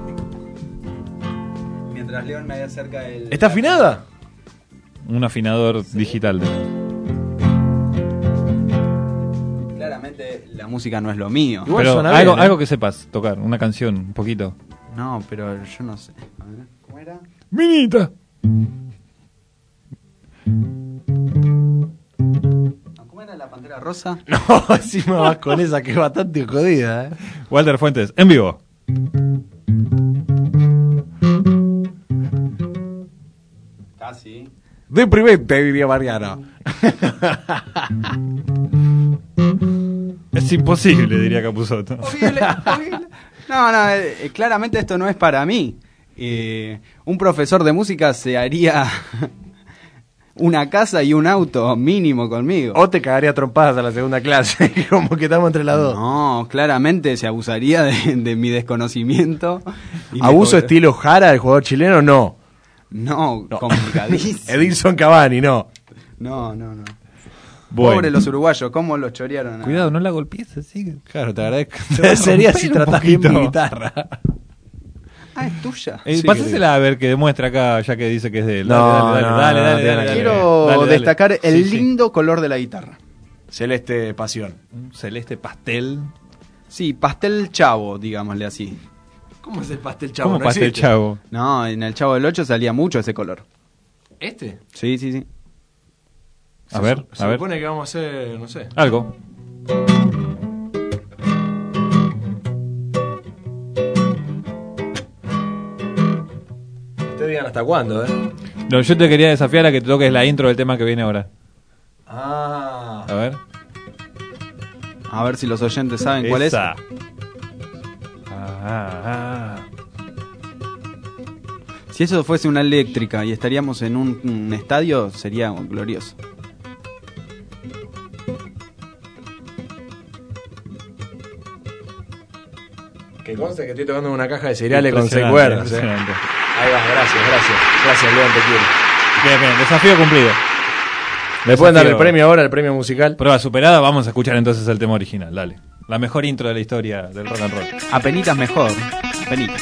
Mientras León me acerca el... ¿Está afinada? Un afinador digital. Claramente la música no es lo mío. Igual pero suena bien, algo que sepas tocar, una canción, un poquito. No, pero yo no sé. A ver, ¿cómo era? ¡Minita! ¿Cómo era la Pantera Rosa? No, encima vas con esa que es bastante jodida, Walter Fuentes, en vivo. Casi. Deprimente, diría Mariano. Es imposible, diría Capusotto. Horrible. No, claramente esto no es para mí. Un profesor de música se haría una casa y un auto mínimo conmigo. O te cagaría trompadas a la segunda clase, como que estamos entre las dos. No, claramente se abusaría de mi desconocimiento. ¿Abuso estilo Jara, el jugador chileno? No, complicadísimo. Edinson Cavani, no. No. Bueno. Pobre los uruguayos, ¿cómo los chorearon? Cuidado, no la golpees así. Claro, te agradezco. Sería si tratás bien mi guitarra. Es tuya. Pásasela a ver que demuestra acá, ya que dice que es de él. Dale. Quiero destacar el lindo color de la guitarra. Celeste pasión. Un celeste pastel. Sí, pastel chavo, digámosle así. ¿Cómo es el pastel chavo? ¿Cómo no pastel existe. chavo? No, en el Chavo del 8 salía mucho ese color. ¿Este? Sí, sí, sí. A ver, Se a ver. supone que vamos a hacer, no sé. Algo. Ustedes digan hasta cuándo, No, yo te quería desafiar a que te toques la intro del tema que viene ahora. Ah. A ver. A ver si los oyentes saben cuál es. Esa. Si eso fuese una eléctrica y estaríamos en un estadio, sería glorioso. Que conste que estoy tocando una caja de cereales con 6 Impresionante, cuerdas. impresionante. Ahí va, gracias, León, te quiero. Bien, bien, desafío cumplido. ¿Me pueden dar el premio ahora, el premio musical? Prueba superada, vamos a escuchar entonces el tema original, dale. La mejor intro de la historia del rock and roll. Apenitas mejor, apenitas.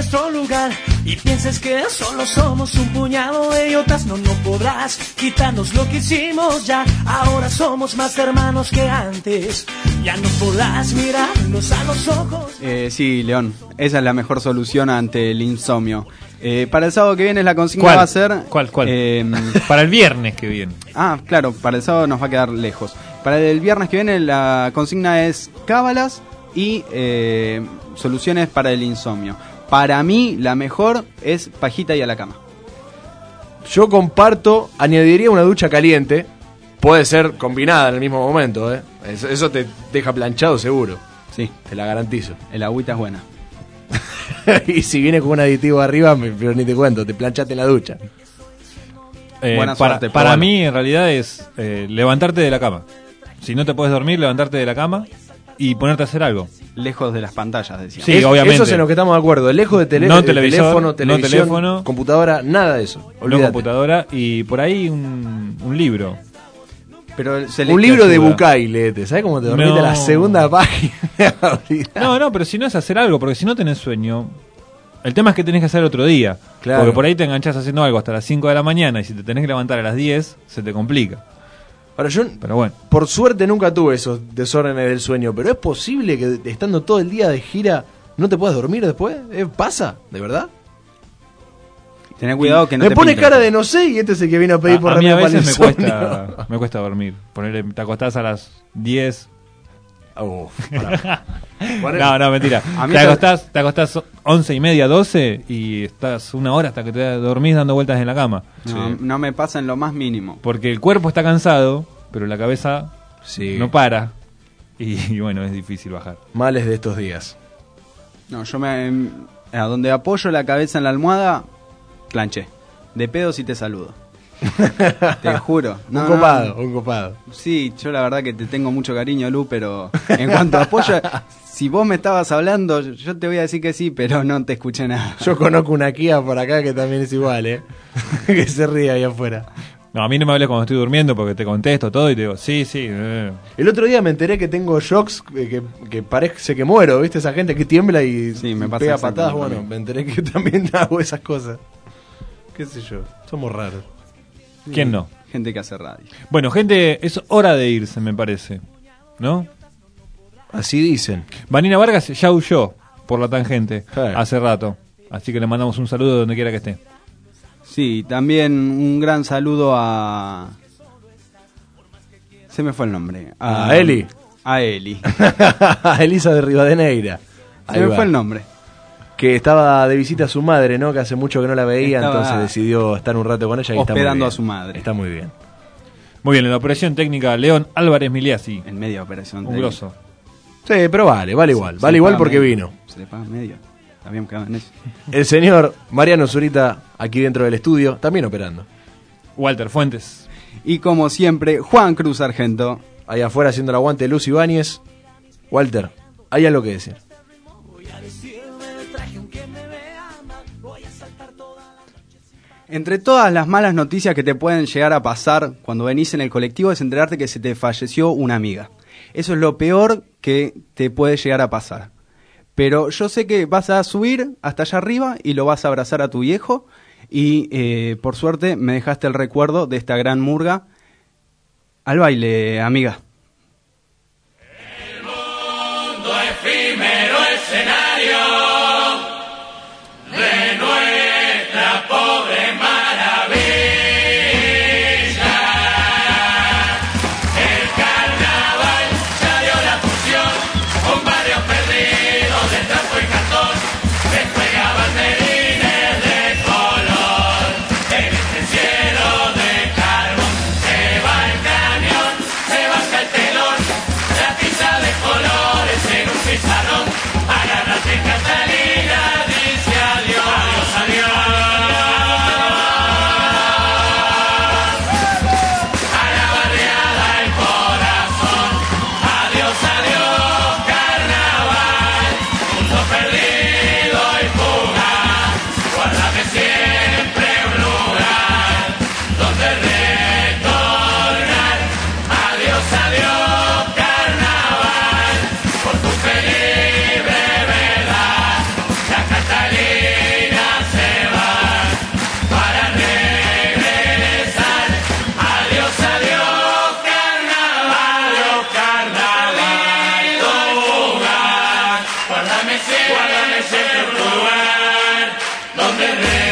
nuestro lugar y pienses que solo somos un puñado de idiotas. No podrás quitarnos lo que hicimos ya. Ahora somos más hermanos que antes. Ya no podrás mirarnos a los ojos. Sí, León, esa es la mejor solución ante el insomnio. Para el sábado que viene la consigna ¿Cuál? va a ser... ¿Cuál? Para el viernes que viene. Ah, claro, para el sábado nos va a quedar lejos. Para el viernes que viene la consigna es cábalas y soluciones para el insomnio. Para mí la mejor es pajita y a la cama. Yo comparto, añadiría una ducha caliente. Puede ser combinada en el mismo momento, ¿eh? Eso te deja planchado seguro. Sí. Te la garantizo. El agüita es buena. Y si viene con un aditivo arriba, pero ni te cuento, te planchaste en la ducha. Buena suerte. Para mí, en realidad, es levantarte de la cama. Si no te puedes dormir, levantarte de la cama y ponerte a hacer algo. Lejos de las pantallas, decíamos. Sí, obviamente. Eso es en lo que estamos de acuerdo. Lejos de teléfono, televisión, computadora, nada de eso. No computadora y por ahí un libro. Pero un libro de Bucay, léete. ¿Sabes cómo te dormiste la segunda página? No, pero si no es hacer algo, porque si no tenés sueño, el tema es que tenés que hacer otro día. Claro. Porque por ahí te enganchás haciendo algo hasta las 5 de la mañana y si te tenés que levantar a las 10, se te complica. Ahora, pero bueno, por suerte nunca tuve esos desórdenes del sueño, pero es posible que estando todo el día de gira no te puedas dormir después. ¿Pasa? ¿De verdad? Tené cuidado que no me te pone pinten. cara de no sé y este es el que vino a pedir por a mí a veces insomnio. me cuesta dormir. Te acostás a las 10. No, mentira. Te acostás 11:30, 12 y estás una hora hasta que te dormís dando vueltas en la cama. No me pasa en lo más mínimo. Porque el cuerpo está cansado, pero la cabeza no para. Y bueno, es difícil bajar. Males de estos días. No, yo a donde apoyo la cabeza en la almohada, planché. De pedo si te saludo. Te juro. Un copado. Sí, yo la verdad que te tengo mucho cariño, Lu, pero en cuanto a apoyo, si vos me estabas hablando, yo te voy a decir que sí, pero no te escuché nada. Yo conozco una Kia por acá que también es igual, que se ríe ahí afuera. No, a mí no me hables cuando estoy durmiendo porque te contesto todo y te digo, sí. El otro día me enteré que tengo shocks que parece que muero, ¿viste? Esa gente que tiembla y me pasa pega patadas. Bueno, me enteré que también hago esas cosas. ¿Qué sé yo? Somos raros. ¿Quién no? Gente que hace radio. Bueno, gente, es hora de irse, me parece. ¿No? Así dicen. Vanina Vargas ya huyó por la tangente hace rato. Así que le mandamos un saludo donde quiera que esté. Sí, también un gran saludo a... Se me fue el nombre. A Eli. A Eli. A Elisa de Rivadeneira. Se me fue el nombre. Que estaba de visita a su madre, ¿no? Que hace mucho que no la veía, entonces decidió estar un rato con ella y hospedando a su madre. Está muy bien. Muy bien, en la operación técnica, León Álvarez Miliasi. En media operación técnica. Un grosso. Sí, pero vale igual. Vale igual porque vino. Se le paga medio. Habíamos quedado en eso. El señor Mariano Zurita, aquí dentro del estudio, también operando. Walter Fuentes. Y como siempre, Juan Cruz Sargento. Ahí afuera haciendo el aguante de Luz Ibáñez. Walter, hay algo que decir. Entre todas las malas noticias que te pueden llegar a pasar cuando venís en el colectivo es enterarte que se te falleció una amiga. Eso es lo peor que te puede llegar a pasar. Pero yo sé que vas a subir hasta allá arriba y lo vas a abrazar a tu viejo y por suerte me dejaste el recuerdo de esta gran murga. Al baile, amiga. El mundo efímero escenario de nuestra pobre maravilla. El carnaval ya dio la función, un barrio perdido de trapo y cartón, desplega banderines de color. En este cielo de carbón se va el camión, se baja el donde